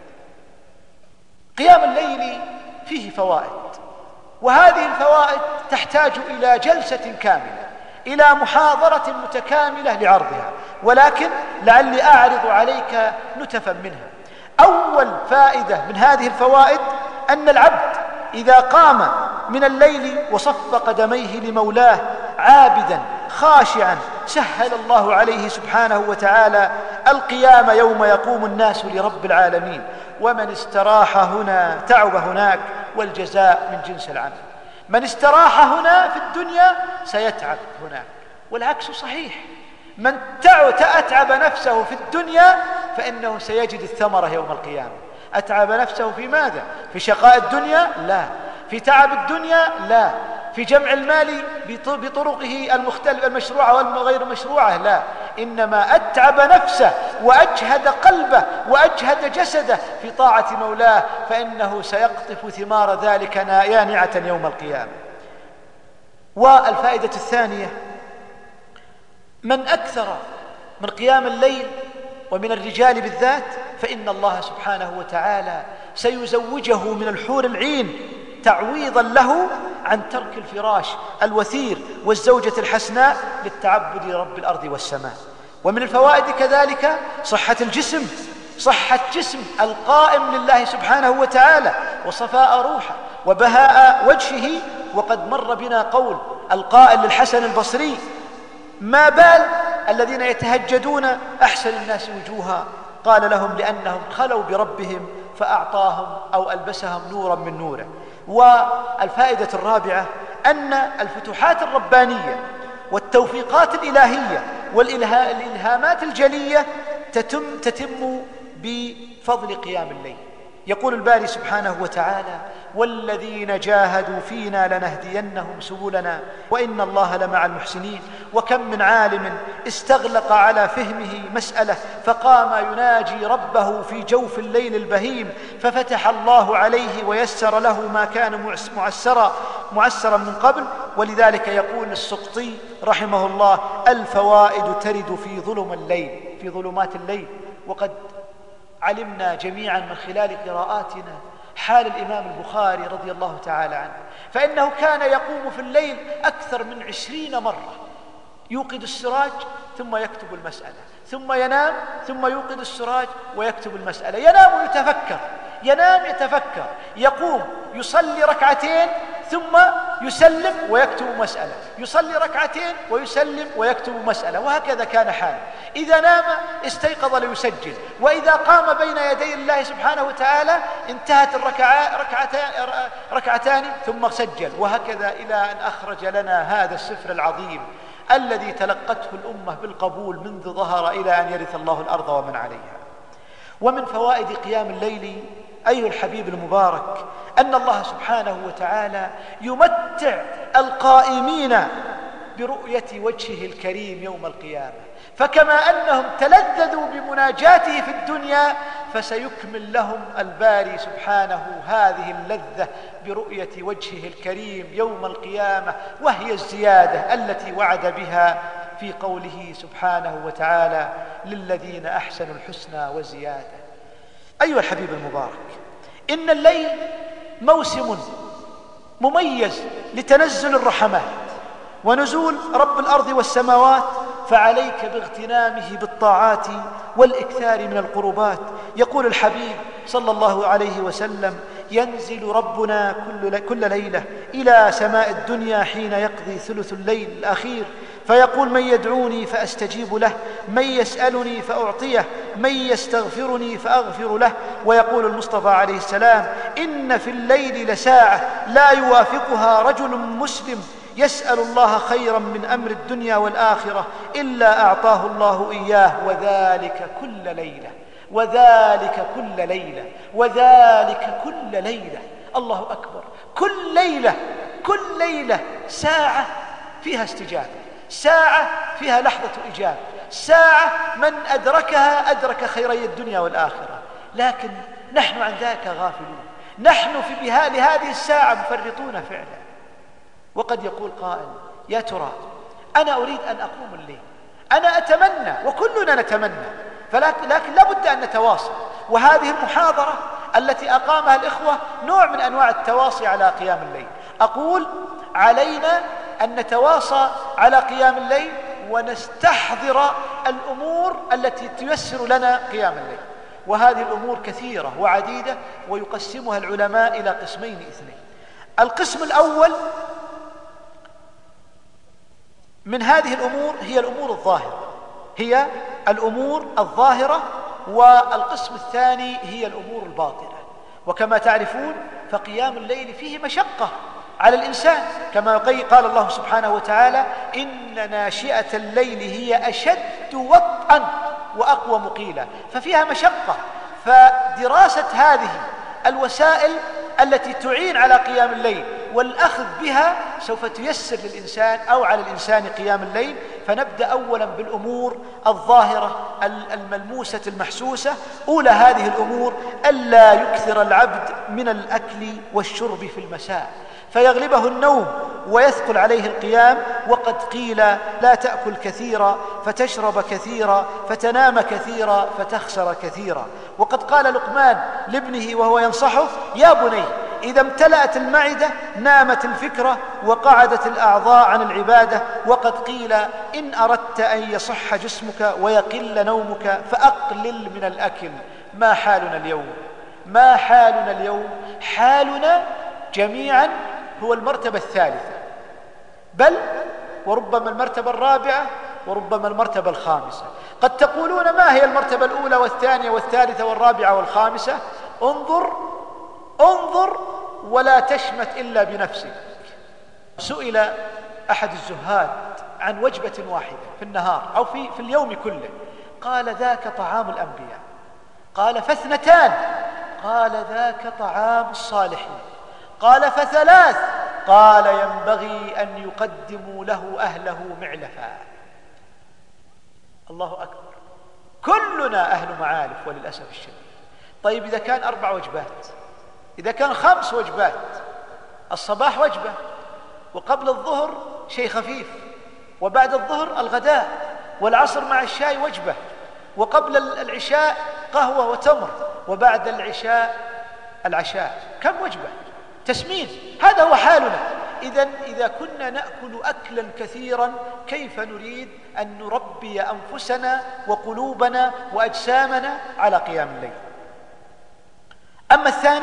قيام الليل فيه فوائد، وهذه الفوائد تحتاج إلى جلسة كاملة، إلى محاضرة متكاملة لعرضها، ولكن لعلي أعرض عليك نتفا منها. أول فائدة من هذه الفوائد أن العبد إذا قام من الليل وصف قدميه لمولاه عابدا خاشعا سهل الله عليه سبحانه وتعالى القيام يوم يقوم الناس لرب العالمين. ومن استراح هنا تعب هناك، والجزاء من جنس العمل. من استراح هنا في الدنيا سيتعب هناك، والعكس صحيح. من أتعب نفسه في الدنيا فإنه سيجد الثمرة يوم القيامة. أتعب نفسه في ماذا؟ في شقاء الدنيا؟ لا. في تعب الدنيا؟ لا. في جمع المال بطرقه المختلفة المشروعة والغير مشروعة؟ لا. إنما أتعب نفسه وأجهد قلبه وأجهد جسده في طاعة مولاه، فإنه سيقطف ثمار ذلك يانعة يوم القيامة. والفائدة الثانية: من أكثر من قيام الليل ومن الرجال بالذات فإن الله سبحانه وتعالى سيزوجه من الحور العين تعويضا له عن ترك الفراش الوثير والزوجة الحسناء للتعبد لرب الأرض والسماء. ومن الفوائد كذلك صحة الجسم، صحة جسم القائم لله سبحانه وتعالى، وصفاء روحه وبهاء وجهه. وقد مر بنا قول القائل للحسن البصري: ما بال الذين يتهجدون أحسن الناس وجوها؟ قال لهم: لأنهم خلوا بربهم فأعطاهم أو ألبسهم نورا من نوره. والفائدة الرابعة أن الفتوحات الربانية والتوفيقات الإلهية والإلهامات الجلية تتم بفضل قيام الليل. يقول الباري سبحانه وتعالى: والذين جاهدوا فينا لنهدينهم سبلنا وإن الله لمع المحسنين. وكم من عالم استغلق على فهمه مسألة فقام يناجي ربه في جوف الليل البهيم ففتح الله عليه ويسر له ما كان معسرا من قبل. ولذلك يقول السقطي رحمه الله: الفوائد ترد في ظلمات الليل. وقد علمنا جميعا من خلال قراءاتنا حال الإمام البخاري رضي الله تعالى عنه، فإنه كان يقوم في الليل أكثر من 20 مرة، يوقد السراج ثم يكتب المسألة، ثم ينام ثم يوقد السراج ويكتب المسألة، ينام يتفكر، يقوم يصلي ركعتين ثم يسلم ويكتب مسألة، يصلي ركعتين ويسلم ويكتب مسألة، وهكذا كان حاله. إذا نام استيقظ ليسجل، وإذا قام بين يدي الله سبحانه وتعالى انتهت ركعتان ثم سجل، وهكذا إلى أن أخرج لنا هذا السفر العظيم الذي تلقته الأمة بالقبول منذ ظهر إلى أن يرث الله الأرض ومن عليها. ومن فوائد قيام الليل أيها الحبيب المبارك أن الله سبحانه وتعالى يمتع القائمين برؤية وجهه الكريم يوم القيامة، فكما أنهم تلذذوا بمناجاته في الدنيا فسيكمل لهم الباري سبحانه هذه اللذة برؤية وجهه الكريم يوم القيامة، وهي الزيادة التي وعد بها في قوله سبحانه وتعالى: للذين أحسنوا الحسنى وزيادة. أيها الحبيب المبارك، إن الليل موسم مميز لتنزل الرحمات ونزول رب الأرض والسماوات، فعليك باغتنامه بالطاعات والإكثار من القربات. يقول الحبيب صلى الله عليه وسلم: ينزل ربنا كل ليلة إلى سماء الدنيا حين يقضي ثلث الليل الأخير فيقول: من يدعوني فأستجيب له، من يسألني فأعطيه، من يستغفرني فأغفر له. ويقول المصطفى عليه السلام: إن في الليل لساعة لا يوافقها رجل مسلم يسأل الله خيرا من أمر الدنيا والآخرة إلا أعطاه الله إياه، وذلك كل ليلة، وذلك كل ليلة، وذلك كل ليلة. الله أكبر! كل ليلة ساعة فيها استجابة، ساعة فيها لحظة إجابة، ساعة من أدركها أدرك خيري الدنيا والآخرة. لكن نحن عن ذاك غافلون، نحن في بهال هذه الساعة مفرطون فعلا. وقد يقول قائل: يا ترى أنا أريد أن أقوم الليل، أنا أتمنى وكلنا نتمنى، لكن لابد أن نتواصل. وهذه المحاضرة التي أقامها الإخوة نوع من أنواع التواصي على قيام الليل. أقول علينا أن نتواصى على قيام الليل ونستحضر الأمور التي تيسر لنا قيام الليل، وهذه الأمور كثيرة وعديدة ويقسمها العلماء إلى قسمين اثنين. القسم الأول من هذه الأمور هي الأمور الظاهرة، والقسم الثاني هي الأمور الباطنة. وكما تعرفون فقيام الليل فيه مشقة على الإنسان، كما قال الله سبحانه وتعالى: إن ناشئة الليل هي أشد وطئا وأقوم قيلا. ففيها مشقة، فدراسة هذه الوسائل التي تعين على قيام الليل والأخذ بها سوف تيسر للإنسان أو على الإنسان قيام الليل. فنبدأ أولا بالأمور الظاهرة الملموسة المحسوسة. أولى هذه الأمور ألا يكثر العبد من الأكل والشرب في المساء فيغلبه النوم ويثقل عليه القيام، وقد قيل لا تأكل كثيرا فتشرب كثيرا فتنام كثيرا فتخسر كثيرا. وقد قال لقمان لابنه وهو ينصحه: يا بني إذا امتلأت المعدة نامت الفكرة وقعدت الأعضاء عن العبادة. وقد قيل إن أردت أن يصح جسمك ويقل نومك فأقلل من الأكل. ما حالنا اليوم؟ ما حالنا اليوم؟ حالنا جميعا هو المرتبة الثالثة، بل وربما المرتبة الرابعة وربما المرتبة الخامسة. قد تقولون: ما هي المرتبة الأولى والثانية والثالثة والرابعة والخامسة؟ انظر ولا تشمت إلا بنفسك. سئل أحد الزهاد عن وجبة واحدة في النهار أو في اليوم كله، قال: ذاك طعام الأنبياء. قال: فاثنتان؟ قال: ذاك طعام الصالحين. قال: فثلاث؟ قال: ينبغي أن يقدموا له أهله معلفا. الله أكبر، كلنا أهل معالف وللأسف الشديد. طيب إذا كان 4 وجبات، إذا كان 5 وجبات، الصباح وجبة، وقبل الظهر شيء خفيف، وبعد الظهر الغداء، والعصر مع الشاي وجبة، وقبل العشاء قهوة وتمر، وبعد العشاء، كم وجبة؟ تسمين. هذا هو حالنا. إذا كنا نأكل أكلا كثيرا كيف نريد أن نربي أنفسنا وقلوبنا وأجسامنا على قيام الليل؟ أما الثاني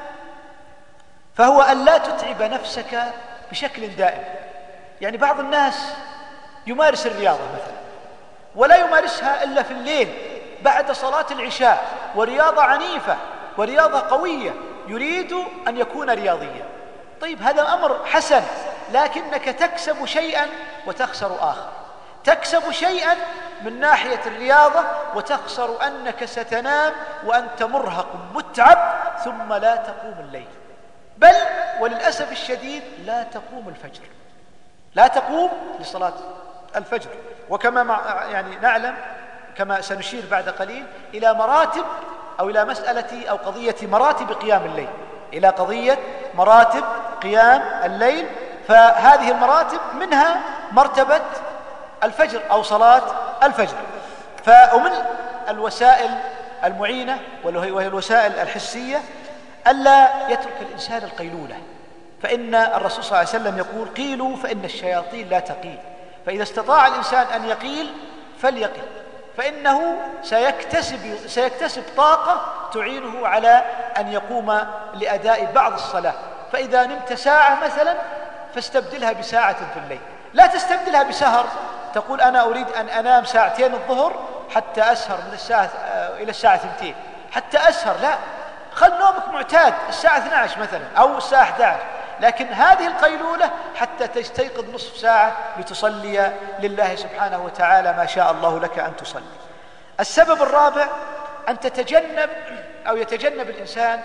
فهو أن لا تتعب نفسك بشكل دائم. يعني بعض الناس يمارس الرياضة مثلا ولا يمارسها إلا في الليل بعد صلاة العشاء، ورياضة عنيفة ورياضة قوية، يريد أن يكون رياضيا. طيب هذا أمر حسن، لكنك تكسب شيئا وتخسر آخر. تكسب شيئا من ناحية الرياضة وتخسر أنك ستنام وأنت مرهق متعب ثم لا تقوم الليل، بل وللأسف الشديد لا تقوم الفجر، لا تقوم لصلاة الفجر. وكما يعني نعلم كما سنشير بعد قليل إلى مراتب أو إلى مسألة أو قضية مراتب قيام الليل، إلى قضية مراتب قيام الليل. فهذه المراتب منها مرتبة الفجر أو صلاة الفجر. ومن الوسائل المعينة وهي الوسائل الحسية ألا يترك الإنسان القيلولة، فإن الرسول صلى الله عليه وسلم يقول: قيلوا فإن الشياطين لا تقيل. فإذا استطاع الإنسان أن يقيل فليقل، فإنه سيكتسب طاقة تعينه على أن يقوم لأداء بعض الصلاة. فإذا نمت ساعة مثلا فاستبدلها بساعة في الليل، لا تستبدلها بسهر. تقول: أنا أريد أن أنام 2 ساعات الظهر حتى أسهر من الساعة إلى الساعة 2 حتى أسهر. لا، خل نومك معتاد الساعة 12 مثلا أو الساعة 11، لكن هذه القيلولة حتى تستيقظ نصف ساعة لتصلي لله سبحانه وتعالى ما شاء الله لك أن تصلي. السبب الرابع أن يتجنب الإنسان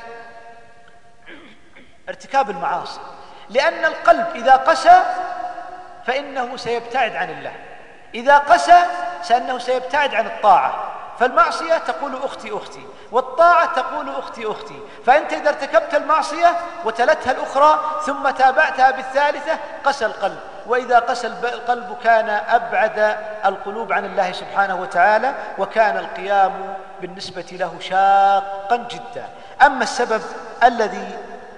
ارتكاب المعاصي، لأن القلب إذا قسى فإنه سيبتعد عن الله، إذا قسى فإنه سيبتعد عن الطاعة. فالمعصية تقول أختي أختي، والطاعة تقول أختي أختي. فأنت إذا ارتكبت المعصية وتلتها الأخرى ثم تابعتها بالثالثة قسى القلب، وإذا قسى القلب كان أبعد القلوب عن الله سبحانه وتعالى، وكان القيام بالنسبة له شاقا جدا. أما السبب الذي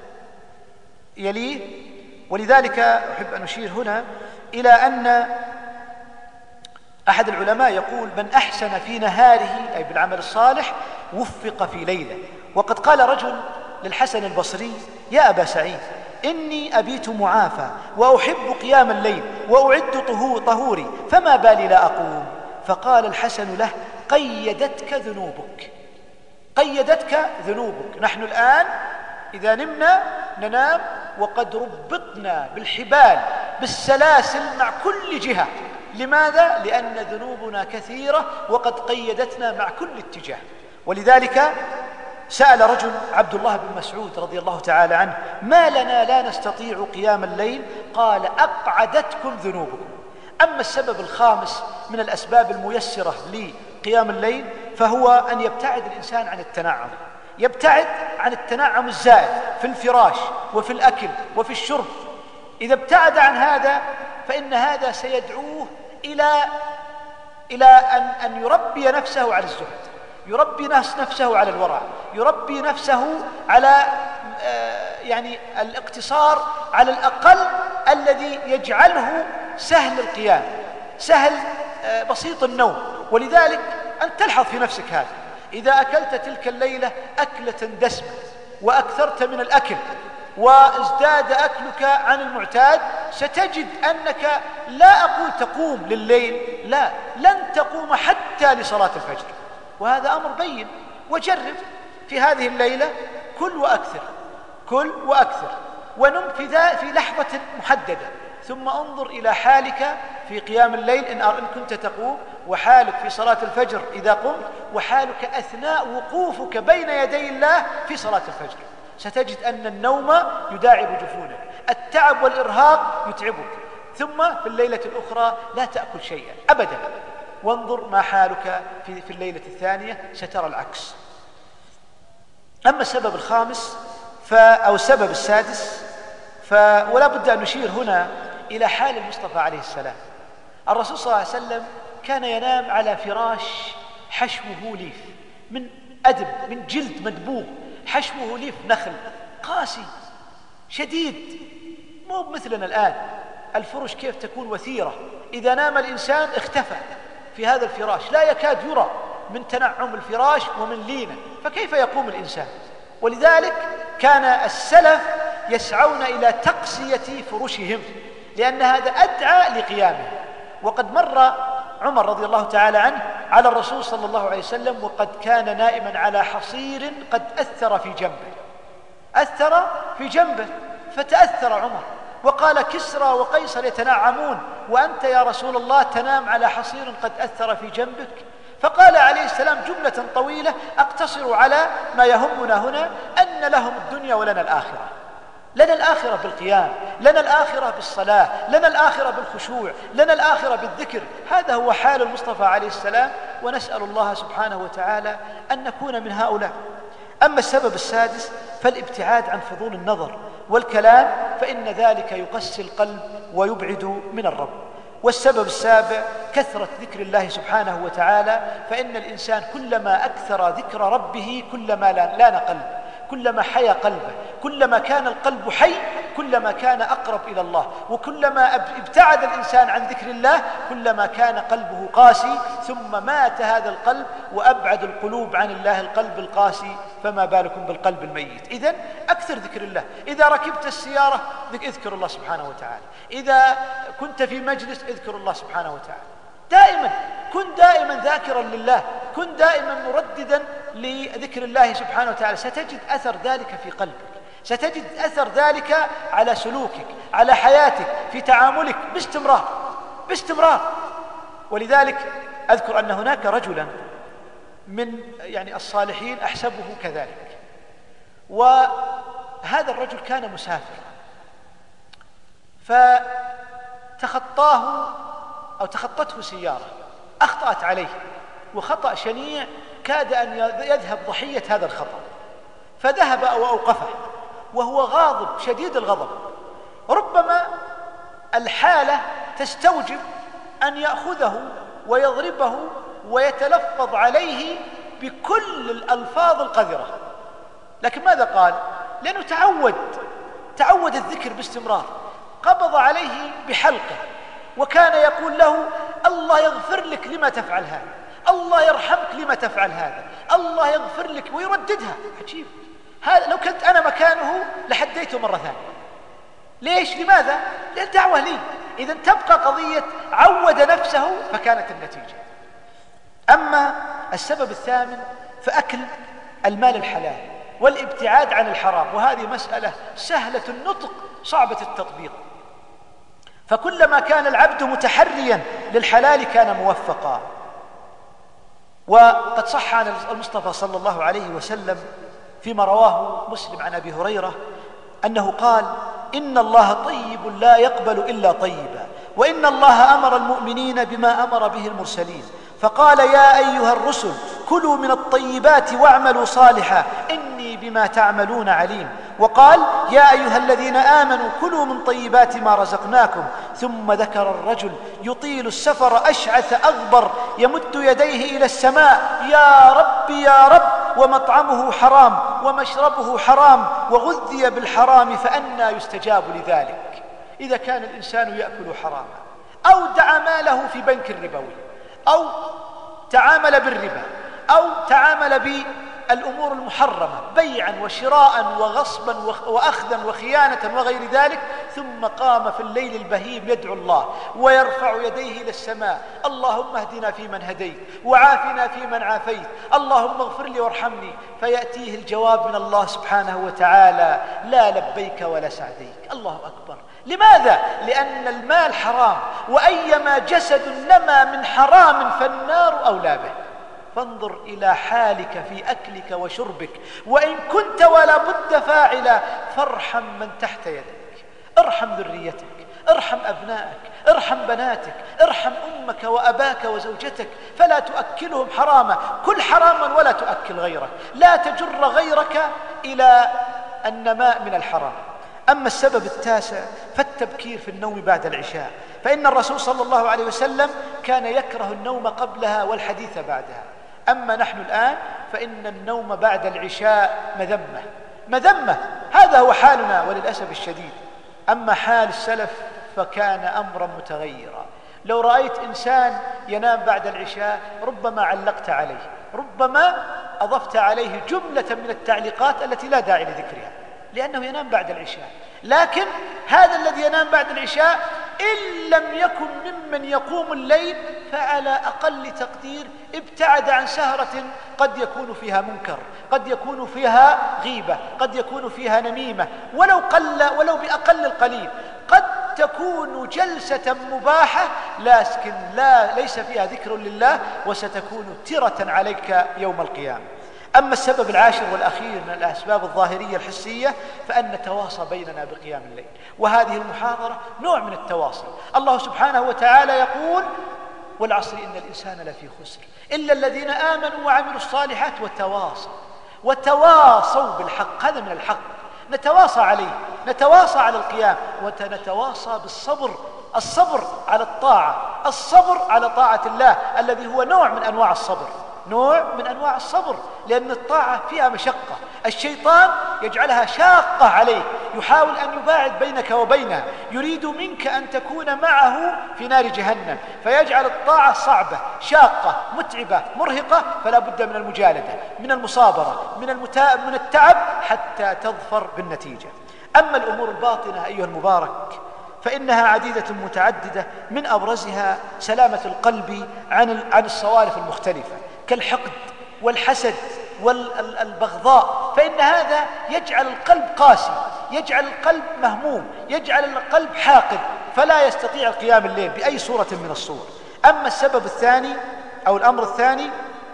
يليه، ولذلك أحب أن أشير هنا إلى أن أحد العلماء يقول: من أحسن في نهاره أي بالعمل الصالح وفق في ليله. وقد قال رجل للحسن البصري: يا أبا سعيد، إني أبيت معافى وأحب قيام الليل وأعد طهوري، فما بالي لا أقوم؟ فقال الحسن له: قيدتك ذنوبك، قيدتك ذنوبك. نحن الآن إذا نمنا ننام وقد ربطنا بالحبال بالسلاسل مع كل جهة. لماذا؟ لأن ذنوبنا كثيرة وقد قيدتنا مع كل اتجاه. ولذلك سأل رجل عبد الله بن مسعود رضي الله تعالى عنه: ما لنا لا نستطيع قيام الليل؟ قال: أقعدتكم ذنوبكم، أما السبب الخامس من الأسباب الميسرة لقيام الليل فهو أن يبتعد الإنسان عن التنعم، يبتعد عن التنعم الزائد في الفراش وفي الأكل وفي الشرب. إذا ابتعد عن هذا فإن هذا سيدعوه إلى أن يربي نفسه على الزهد، يربي نفسه على الورع، يربي نفسه على يعني الاقتصار على الأقل الذي يجعله سهل القيام، سهل بسيط النوم. ولذلك أن تلحظ في نفسك هذا، إذا أكلت تلك الليلة أكلة دسمة وأكثرت من الأكل وازداد أكلك عن المعتاد، ستجد أنك لا أقول تقوم لليل، لا، لن تقوم حتى لصلاة الفجر، وهذا أمر بين. وجرب في هذه الليلة كل وأكثر، كل وأكثر، ونم في لحظة محددة، ثم انظر إلى حالك في قيام الليل إن كنت تقوم، وحالك في صلاة الفجر إذا قمت، وحالك أثناء وقوفك بين يدي الله في صلاة الفجر. ستجد أن النوم يداعب جفونك، التعب والإرهاق يتعبك، ثم في الليلة الأخرى لا تأكل شيئا أبدا. وانظر ما حالك في الليلة الثانية، سترى العكس. أما السبب الخامس أو السبب السادس ولا بد أن نشير هنا إلى حال المصطفى عليه السلام. الرسول صلى الله عليه وسلم كان ينام على فراش حشوه ليف من أدب، من جلد مدبوغ، حشوه ليف نخل قاسي شديد، مو مثلنا الآن الفرش كيف تكون وثيرة، إذا نام الإنسان اختفى في هذا الفراش، لا يكاد يرى من تنعم الفراش ومن لينه، فكيف يقوم الإنسان؟ ولذلك كان السلف يسعون إلى تقسية فرشهم، لأن هذا أدعى لقيامه. وقد مر عمر رضي الله تعالى عنه على الرسول صلى الله عليه وسلم وقد كان نائما على حصير قد أثر في جنبه، أثر في جنبه، فتأثر عمر وقال: كسرى وقيصر يتنعمون وأنت يا رسول الله تنام على حصير قد أثر في جنبك؟ فقال عليه السلام جملة طويلة أقتصر على ما يهمنا هنا، أن لهم الدنيا ولنا الآخرة. لنا الآخرة بالقيام، لنا الآخرة بالصلاة، لنا الآخرة بالخشوع، لنا الآخرة بالذكر. هذا هو حال المصطفى عليه السلام، ونسأل الله سبحانه وتعالى أن نكون من هؤلاء. أما السبب السادس فالابتعاد عن فضول النظر والكلام، فإن ذلك يقسي القلب ويبعد من الرب. والسبب السابع كثرة ذكر الله سبحانه وتعالى، فإن الإنسان كلما أكثر ذكر ربه كلما لان قلبه، كلما حيا قلبه، كلما كان القلب حي كلما كان أقرب إلى الله، وكلما ابتعد الإنسان عن ذكر الله كلما كان قلبه قاسي، ثم مات هذا القلب، وأبعد القلوب عن الله القلب القاسي، فما بالكم بالقلب الميت. إذن أكثر ذكر الله، إذا ركبت السيارة اذكر الله سبحانه وتعالى، إذا كنت في مجلس اذكر الله سبحانه وتعالى، دائما كن دائما ذاكرا لله، كن دائما مرددا لذكر الله سبحانه وتعالى، ستجد أثر ذلك في قلبك، ستجد أثر ذلك على سلوكك، على حياتك، في تعاملك باستمرار. ولذلك أذكر أن هناك رجلا من الصالحين أحسبه كذلك، وهذا الرجل كان مسافر، تخطته سيارة أخطأت عليه، وخطأ شنيع كاد أن يذهب ضحية هذا الخطأ، فذهب وأوقفه وهو غاضب شديد الغضب. ربما الحالة تستوجب أن يأخذه ويضربه ويتلفظ عليه بكل الألفاظ القذرة، لكن ماذا قال؟ لأنه تعود الذكر باستمرار، قبض عليه بحلقه وكان يقول له: الله يغفر لك لما تفعل هذا، الله يرحمك لما تفعل هذا، الله يغفر لك، ويرددها. عجيب، هذا لو كنت أنا مكانه لحديته مرة ثانية. ليش؟ لماذا؟ لأن دعوة لي. إذن تبقى قضية عود نفسه فكانت النتيجة. أما السبب الثامن فأكل المال الحلال والابتعاد عن الحرام، وهذه مسألة سهلة النطق صعبة التطبيق، فكلما كان العبد متحريا للحلال كان موفقا. وقد صح عن المصطفى صلى الله عليه وسلم فيما رواه مسلم عن أبي هريرة أنه قال: إن الله طيب لا يقبل إلا طيبا، وإن الله أمر المؤمنين بما أمر به المرسلين، فقال يا أيها الرسل كلوا من الطيبات واعملوا صالحا إني بما تعملون عليم. وقال يا أيها الذين آمنوا كلوا من طيبات ما رزقناكم. ثم ذكر الرجل يطيل السفر أشعث أغبر يمد يديه إلى السماء يا رب يا رب، ومطعمه حرام ومشربه حرام وغذي بالحرام فأنى يستجاب لذلك. إذا كان الإنسان يأكل حراما أو دعا ماله في بنك ربوي أو تعامل بالربا أو تعامل بالأمور المحرمة بيعا وشراء وغصبا وأخذا وخيانة وغير ذلك، ثم قام في الليل البهيم يدعو الله ويرفع يديه إلى السماء اللهم اهدنا فيمن هديت وعافنا فيمن عافيت اللهم اغفر لي وارحمني، فيأتيه الجواب من الله سبحانه وتعالى لا لبيك ولا سعديك. الله أكبر. لماذا؟ لأن المال حرام، وأيما جسد نما من حرام فالنار أولى به. فانظر إلى حالك في أكلك وشربك، وإن كنت ولا بد فاعلا فارحم من تحت يدك، ارحم ذريتك، ارحم أبنائك، ارحم بناتك، ارحم أمك وأباك وزوجتك، فلا تؤكلهم حراما، كل حراما ولا تؤكل غيرك، لا تجر غيرك إلى النماء من الحرام. أما السبب التاسع فالتبكير في النوم بعد العشاء، فإن الرسول صلى الله عليه وسلم كان يكره النوم قبلها والحديث بعدها. أما نحن الآن فإن النوم بعد العشاء مذمة، هذا هو حالنا وللأسف الشديد. أما حال السلف فكان أمرا متغيرا. لو رأيت إنسان ينام بعد العشاء ربما علقت عليه، ربما أضفت عليه جملة من التعليقات التي لا داعي لذكرها، لأنه ينام بعد العشاء. لكن هذا الذي ينام بعد العشاء إن لم يكن ممن يقوم الليل فعلى أقل تقدير ابتعد عن سهرة قد يكون فيها منكر، قد يكون فيها غيبة، قد يكون فيها نميمة، ولو بأقل القليل. قد تكون جلسة مباحة لكن ليس فيها ذكر لله، وستكون ترة عليك يوم القيامة. أما السبب العاشر والأخير من الأسباب الظاهرية الحسية فأن نتواصى بيننا بقيام الليل، وهذه المحاضرة نوع من التواصي. الله سبحانه وتعالى يقول والعصر إن الإنسان لفي خسر إلا الذين آمنوا وعملوا الصالحات وتواصوا بالحق. هذا من الحق نتواصى عليه، نتواصى على القيام، ونتواصى بالصبر، الصبر على الطاعة، الصبر على طاعة الله الذي هو نوع من أنواع الصبر، نوع من أنواع الصبر، لأن الطاعة فيها مشقة. الشيطان يجعلها شاقة عليك، يحاول أن يباعد بينك وبينها، يريد منك أن تكون معه في نار جهنم، فيجعل الطاعة صعبة شاقة متعبة مرهقة، فلا بد من المجالدة، من المصابرة، من التعب حتى تظفر بالنتيجة. أما الأمور الباطنة أيها المبارك فإنها عديدة متعددة، من أبرزها سلامة القلب عن الصوارف المختلفة كالحقد والحسد والبغضاء، فإن هذا يجعل القلب قاسي، يجعل القلب مهموم، يجعل القلب حاقد، فلا يستطيع القيام الليل بأي صورة من الصور. أما السبب الثاني أو الأمر الثاني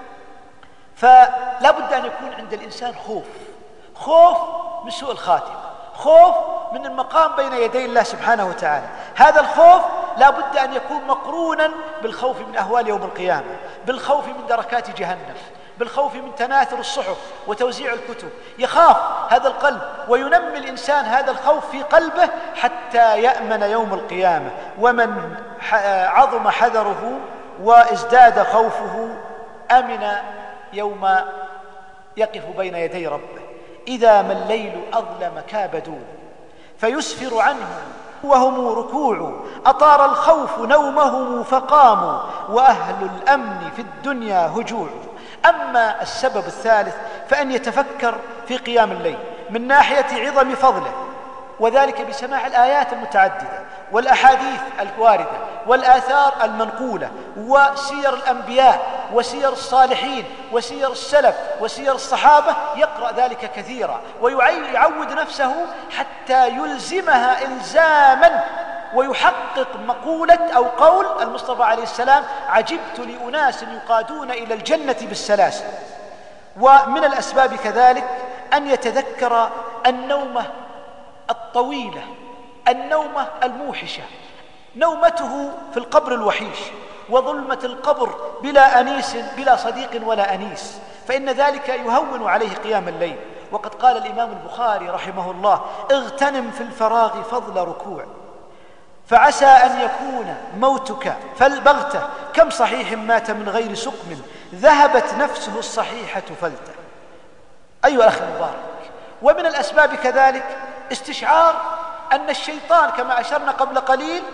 فلا بد أن يكون عند الإنسان خوف من سوء الخاتمة، خوف من المقام بين يدي الله سبحانه وتعالى. هذا الخوف لا بد أن يكون مقرونا بالخوف من أهوال يوم القيامة، بالخوف من دركات جهنم، بالخوف من تناثر الصحف وتوزيع الكتب. يخاف هذا القلب وينمي الإنسان هذا الخوف في قلبه حتى يأمن يوم القيامة. ومن عظم حذره وازداد خوفه أمن يوم يقف بين يدي ربه. إذا ما الليل أظلم كابدوا فيسفر عنه وهم ركوع، أطار الخوف نومهم فقاموا وأهل الأمن في الدنيا هجوع. أما السبب الثالث فأن يتفكر في قيام الليل من ناحية عظم فضله، وذلك بسماع الآيات المتعددة والأحاديث الواردة والآثار المنقولة وسير الأنبياء وسير الصالحين وسير السلف وسير الصحابة، يقرأ ذلك كثيرا ويعود نفسه حتى يلزمها إلزاما ويحقق مقولة أو قول المصطفى عليه السلام: عجبت لأناس يقادون إلى الجنة بالسلاسل. ومن الأسباب كذلك أن يتذكر النومة الطويلة، النومة الموحشة، نومته في القبر الوحيش وظلمة القبر بلا أنيس، بلا صديق ولا أنيس، فإن ذلك يهون عليه قيام الليل. وقد قال الإمام البخاري رحمه الله: اغتنم في الفراغ فضل ركوع، فعسى أن يكون موتك فالبغته، كم صحيح مات من غير سقم، ذهبت نفسه الصحيحة فلته. أيها الأخ المبارك، ومن الأسباب كذلك استشعار أن الشيطان كما أشرنا قبل قليل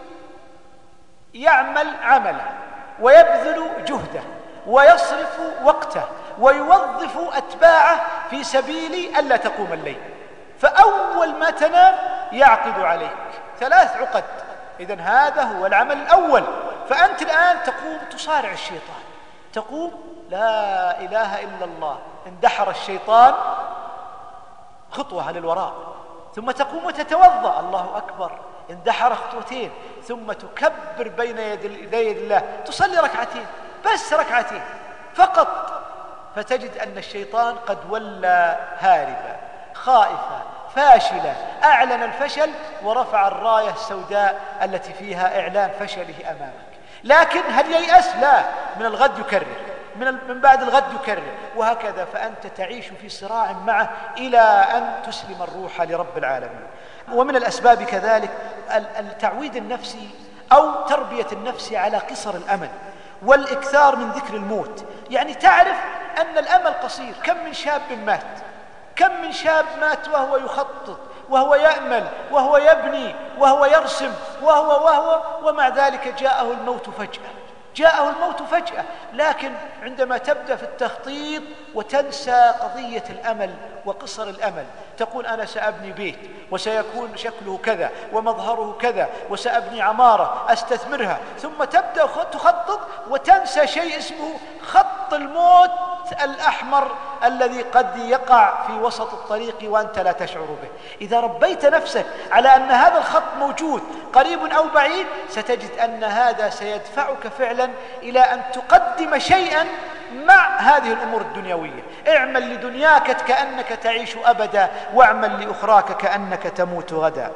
يعمل عمله ويبذل جهده ويصرف وقته ويوظف أتباعه في سبيل ألا تقوم الليل، فأول ما تنام يعقد عليك 3 عقد. إذن هذا هو العمل الأول. فأنت الآن تقوم تصارع الشيطان، تقوم لا إله إلا الله، اندحر الشيطان خطوة للوراء، ثم تقوم وتتوضأ، الله أكبر، اندحر خطوتين، ثم تكبر بين يدي الله، تصلي ركعتين، بس ركعتين فقط، فتجد أن الشيطان قد ولى هاربا خائفا فاشلا، أعلن الفشل ورفع الراية السوداء التي فيها إعلان فشله أمامك. لكن هل ييأس؟ لا، من الغد يكرر، من بعد الغد يكرر، وهكذا. فأنت تعيش في صراع معه إلى أن تسلم الروح لرب العالمين. ومن الأسباب كذلك التعويد النفسي أو تربية النفس على قصر الأمل والإكثار من ذكر الموت. يعني تعرف أن الأمل قصير. كم من شاب مات، كم من شاب مات وهو يخطط وهو يأمل وهو يبني وهو يرسم وهو ومع ذلك جاءه الموت فجأة، جاءه الموت فجأة. لكن عندما تبدأ في التخطيط وتنسى قضية الأمل وقصر الأمل، تقول أنا سأبني بيت وسيكون شكله كذا ومظهره كذا وسأبني عمارة أستثمرها، ثم تبدأ تخطط وتنسى شيء اسمه خط الموت الأحمر الذي قد يقع في وسط الطريق وأنت لا تشعر به. إذا ربيت نفسك على أن هذا الخط موجود قريب أو بعيد، ستجد أن هذا سيدفعك فعلا إلى أن تقدم شيئا مع هذه الأمور الدنيوية. اعمل لدنياك كأنك تعيش أبدا، واعمل لأخراك كأنك تموت غدا.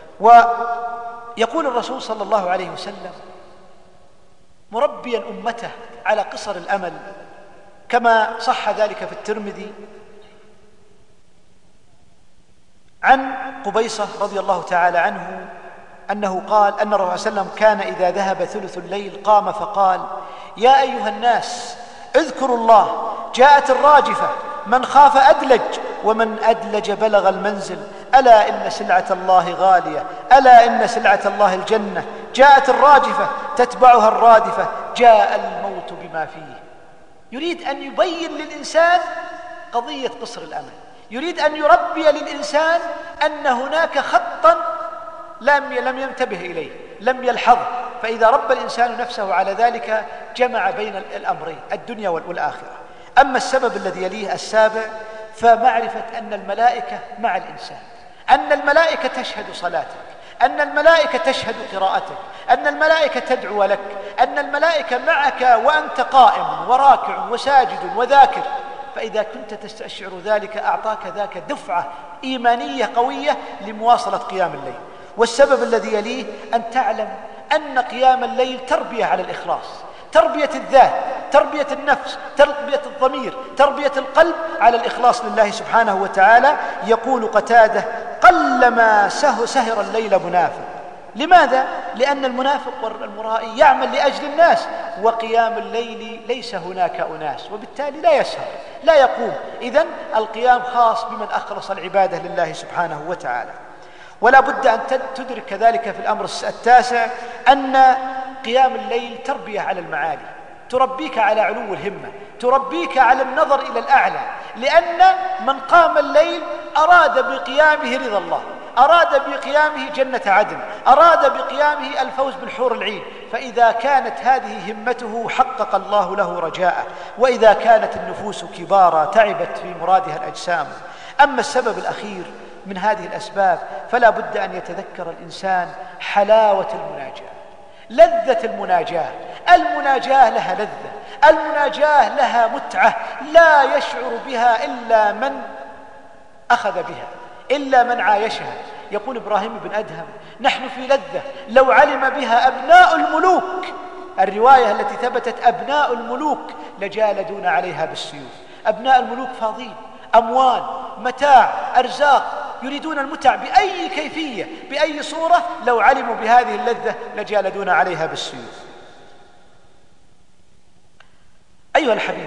ويقول الرسول صلى الله عليه وسلم مربيا أمته على قصر الأمل كما صح ذلك في الترمذي عن قبيصة رضي الله تعالى عنه أنه قال أن الرسول صلى الله عليه وسلم كان إذا ذهب ثلث الليل قام فقال: يا أيها الناس اذكروا الله، جاءت الراجفة، من خاف أدلج، ومن أدلج بلغ المنزل، ألا إن سلعة الله غالية، ألا إن سلعة الله الجنة، جاءت الراجفة تتبعها الرادفة، جاء الموت بما فيه. يريد أن يبين للإنسان قضية قصر الأمل، يريد أن يربي للإنسان أن هناك خطا لم ينتبه إليه، لم يلحظه. فإذا ربى الإنسان نفسه على ذلك جمع بين الأمرين، الدنيا والآخرة. أما السبب الذي يليه السابع، فمعرفة أن الملائكة مع الإنسان، أن الملائكة تشهد صلاتك، أن الملائكة تشهد قراءتك، أن الملائكة تدعو لك، أن الملائكة معك وأنت قائم وراكع وساجد وذاكر. فإذا كنت تستشعر ذلك أعطاك ذاك دفعة إيمانية قوية لمواصلة قيام الليل. والسبب الذي يليه أن تعلم أن قيام الليل تربية على الإخلاص، تربية الذات، تربية النفس، تربية الضمير، تربية القلب على الإخلاص لله سبحانه وتعالى. يقول قتادة: قلما سهر الليل منافق. لماذا؟ لأن المنافق والمرائي يعمل لأجل الناس، وقيام الليل ليس هناك أناس، وبالتالي لا يسهر، لا يقوم. إذن القيام خاص بمن أخلص العبادة لله سبحانه وتعالى. ولا بد أن تدرك كذلك في الأمر التاسع أن قيام الليل تربية على المعالي، تربيك على علو الهمة، تربيك على النظر إلى الأعلى، لأن من قام الليل أراد بقيامه رضا الله، أراد بقيامه جنة عدن، أراد بقيامه الفوز بالحور العين. فإذا كانت هذه همته حقق الله له رجاءه، وإذا كانت النفوس كبارا تعبت في مرادها الأجسام. أما السبب الأخير من هذه الأسباب، فلا بد أن يتذكر الإنسان حلاوة المناجاة، لذة المناجاة. المناجاة لها لذة، المناجاة لها متعة لا يشعر بها إلا من أخذ بها، إلا من عايشها. يقول إبراهيم بن أدهم: نحن في لذة لو علم بها أبناء الملوك، الرواية التي ثبتت أبناء الملوك لجالدون عليها بالسيوف. أبناء الملوك فاضين، أموال، متاع، أرزاق، يريدون المتع بأي كيفية بأي صورة، لو علموا بهذه اللذة لجالدون عليها بالسيوف. أيها الحبيب،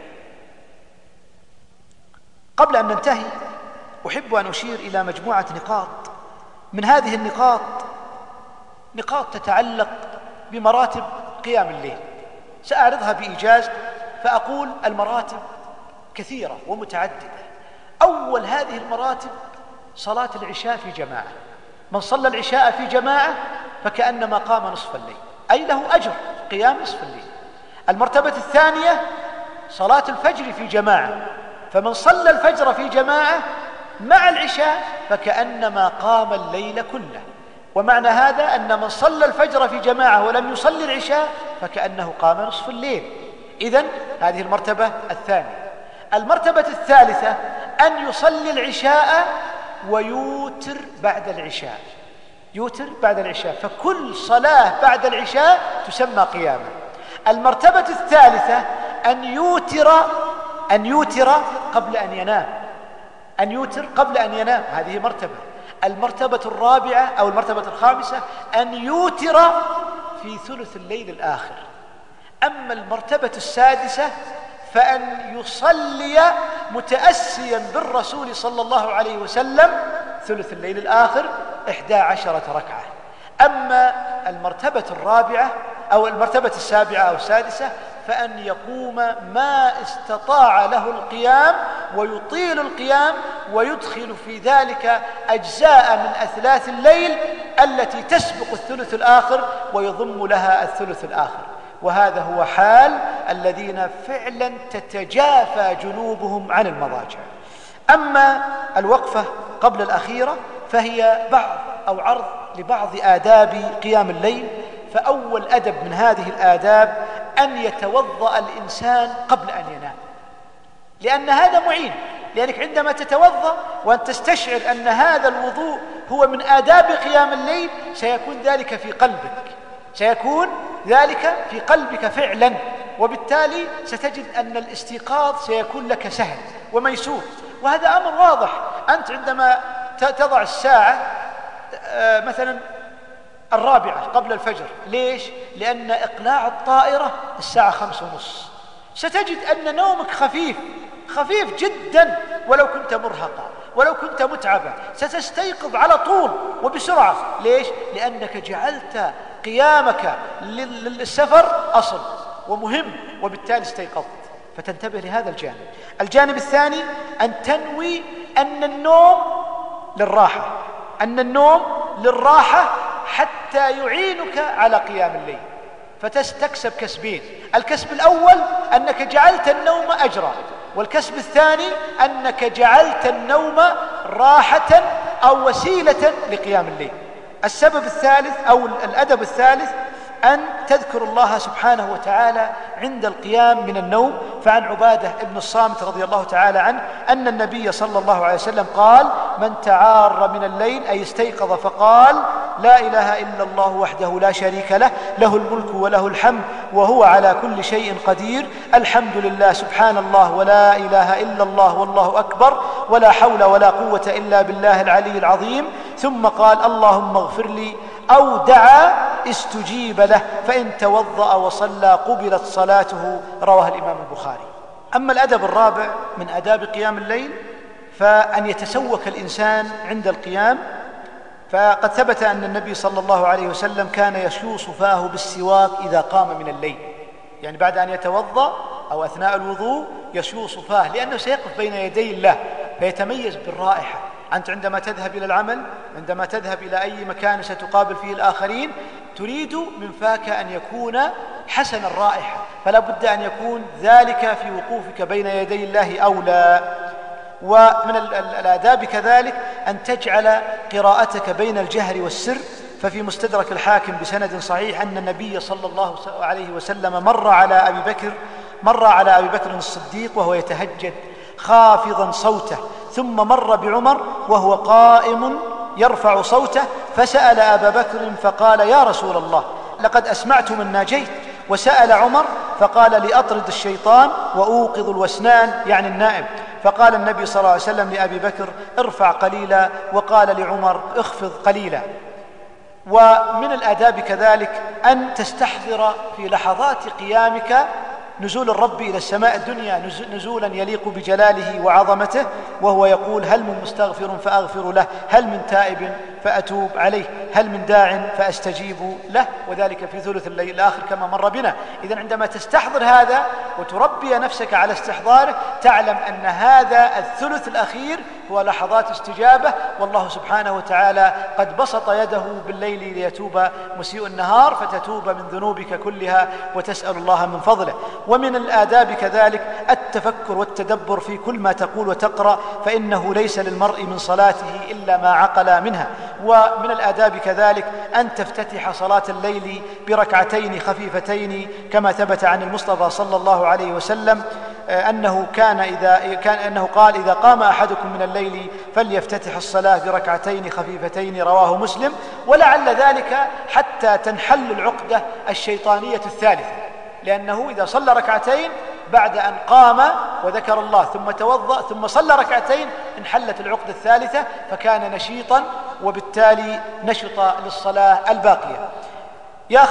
قبل أن ننتهي أحب أن أشير إلى مجموعة نقاط. من هذه النقاط نقاط تتعلق بمراتب قيام الليل، سأعرضها بإيجاز فأقول المراتب كثيرة ومتعددة. أول هذه المراتب صلاة العشاء في جماعة. من صلى العشاء في جماعة فكأنما قام نصف الليل، أي له أجر قيام نصف الليل. المرتبة الثانية صلاة الفجر في جماعة، فمن صلى الفجر في جماعة مع العشاء فكأنما قام الليل كله. ومعنى هذا أن من صلى الفجر في جماعة ولم يصلي العشاء فكأنه قام نصف الليل. إذن هذه المرتبة الثانية. المرتبة الثالثة أن يصلي العشاء ويوتر بعد العشاء، يوتر بعد العشاء، فكل صلاة بعد العشاء تسمى قياما. المرتبة الثالثة أن يوتر قبل أن ينام، أن يوتر قبل أن ينام، هذه مرتبة. المرتبة الرابعة أو المرتبة الخامسة أن يوتر في ثلث الليل الآخر. أما المرتبة السادسة فأن يصلي متأسيا بالرسول صلى الله عليه وسلم ثلث الليل الآخر 11 ركعة. أما المرتبة الرابعة أو المرتبة السابعة أو السادسة فأن يقوم ما استطاع له القيام ويطيل القيام ويدخل في ذلك أجزاء من أثلاث الليل التي تسبق الثلث الآخر ويضم لها الثلث الآخر. وهذا هو حال الذين فعلا تتجافى جنوبهم عن المضاجع. أما الوقفة قبل الأخيرة فهي بعض أو عرض لبعض آداب قيام الليل. فأول أدب من هذه الآداب أن يتوضأ الإنسان قبل أن ينام، لأن هذا معين، لأنك عندما تتوضأ وأن تستشعر أن هذا الوضوء هو من آداب قيام الليل سيكون ذلك في قلبك، سيكون ذلك في قلبك فعلا، وبالتالي ستجد أن الاستيقاظ سيكون لك سهل وميسور. وهذا أمر واضح. أنت عندما تضع الساعة مثلا 4 قبل الفجر، ليش؟ لأن إقلاع الطائرة الساعة 5:30، ستجد أن نومك خفيف جدا، ولو كنت مرهقا ولو كنت متعبا ستستيقظ على طول وبسرعة. ليش؟ لأنك جعلت قيامك للسفر أصل ومهم، وبالتالي استيقظت. فتنتبه لهذا الجانب. الجانب الثاني أن تنوي أن النوم للراحة، أن النوم للراحة حتى يعينك على قيام الليل، فتكسب كسبين. الكسب الأول أنك جعلت النوم أجرا، والكسب الثاني أنك جعلت النوم راحة أو وسيلة لقيام الليل. السبب الثالث أو الأدب الثالث أن تذكر الله سبحانه وتعالى عند القيام من النوم. فعن عبادة بن الصامت رضي الله تعالى عنه أن النبي صلى الله عليه وسلم قال: من تعار من الليل أي استيقظ فقال: لا إله إلا الله وحده لا شريك له، له الملك وله الحمد وهو على كل شيء قدير، الحمد لله سبحان الله ولا إله إلا الله والله أكبر ولا حول ولا قوة إلا بالله العلي العظيم، ثم قال: اللهم اغفر لي، أو دعا استجيب له، فإن توضأ وصلى قبلت صلاته. رواه الإمام البخاري. أما الأدب الرابع من آداب قيام الليل فأن يتسوك الإنسان عند القيام. فقد ثبت أن النبي صلى الله عليه وسلم كان يشوص فاه بالسواك إذا قام من الليل، يعني بعد أن يتوضأ أو أثناء الوضوء يشوص فاه، لأنه سيقف بين يدي الله فيتميز بالرائحة. أنت عندما تذهب إلى العمل، عندما تذهب إلى أي مكان ستقابل فيه الآخرين، تريد من فاك أن يكون حسن الرائحة، فلا بد أن يكون ذلك في وقوفك بين يدي الله أولى. ومن الآداب كذلك أن تجعل قراءتك بين الجهر والسر. ففي مستدرك الحاكم بسند صحيح أن النبي صلى الله عليه وسلم مر على أبي بكر الصديق وهو يتهجد خافضا صوته، ثم مر بعمر وهو قائم يرفع صوته، فسأل أبا بكر فقال: يا رسول الله، لقد أسمعت من ناجيت. وسأل عمر فقال: لأطرد الشيطان وأوقظ الوسنان، يعني النائب. فقال النبي صلى الله عليه وسلم لأبي بكر: ارفع قليلا، وقال لعمر: اخفض قليلا. ومن الآداب كذلك أن تستحضر في لحظات قيامك نزول الرب إلى السماء الدنيا نزولا يليق بجلاله وعظمته، وهو يقول: هل من مستغفر فأغفر له، هل من تائب فأتوب عليه، هل من داع فأستجيب له، وذلك في ثلث الليل الآخر كما مر بنا. إذن عندما تستحضر هذا وتربي نفسك على استحضاره، تعلم أن هذا الثلث الأخير هو لحظات استجابة، والله سبحانه وتعالى قد بسط يده بالليل ليتوب مسيء النهار، فتتوب من ذنوبك كلها وتسأل الله من فضله. ومن الآداب كذلك التفكر والتدبر في كل ما تقول وتقرأ، فإنه ليس للمرء من صلاته إلا ما عقل منها. ومن الآداب كذلك أن تفتتح صلاة الليل بركعتين خفيفتين، كما ثبت عن المصطفى صلى الله عليه وسلم أنه قال: إذا قام أحدكم من الليل فليفتتح الصلاة بركعتين خفيفتين، رواه مسلم. ولعل ذلك حتى تنحل العقدة الشيطانية الثالثة، لأنه إذا صلى ركعتين بعد أن قام وذكر الله ثم توضأ ثم صلى ركعتين، انحلت العقدة الثالثة، فكان نشيطا وبالتالي نشط للصلاة الباقية. يا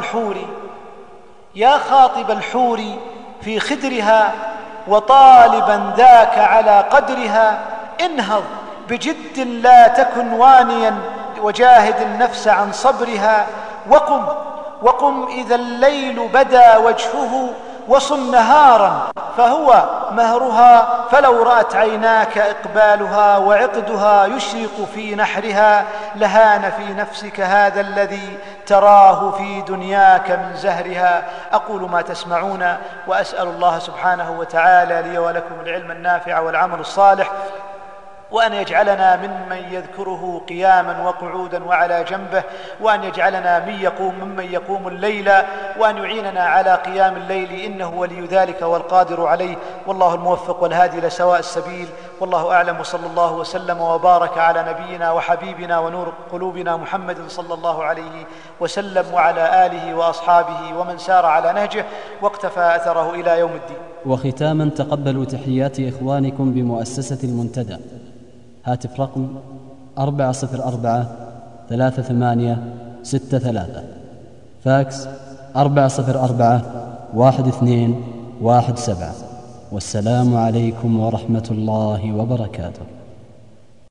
خاطب الحور في خدرها، وطالبا ذاك على قدرها، انهض بجد لا تكن وانيا، وجاهد النفس عن صبرها. وقم إذا الليل بدا وجهه، وصم نهارا فهو مهرها، فلو رأت عيناك إقبالها، وعقدها يشرق في نحرها، لهان في نفسك هذا الذي تراه في دنياك من زهرها. أقول ما تسمعون، وأسأل الله سبحانه وتعالى لي ولكم العلم النافع والعمل الصالح، وأن يجعلنا ممن يذكره قياما وقعودا وعلى جنبه، وأن يجعلنا ممن يقوم الليل، وأن يعيننا على قيام الليل، إنه ولي ذلك والقادر عليه، والله الموفق والهادي لسواء السبيل. والله أعلم، وصلى الله وسلم وبارك على نبينا وحبيبنا ونور قلوبنا محمد صلى الله عليه وسلم، وعلى آله وأصحابه ومن سار على نهجه واقتفى أثره إلى يوم الدين. وختاما، تقبلوا تحيات إخوانكم بمؤسسة المنتدى. هاتف رقم 404-3863، فاكس 404-1217. والسلام عليكم ورحمة الله وبركاته.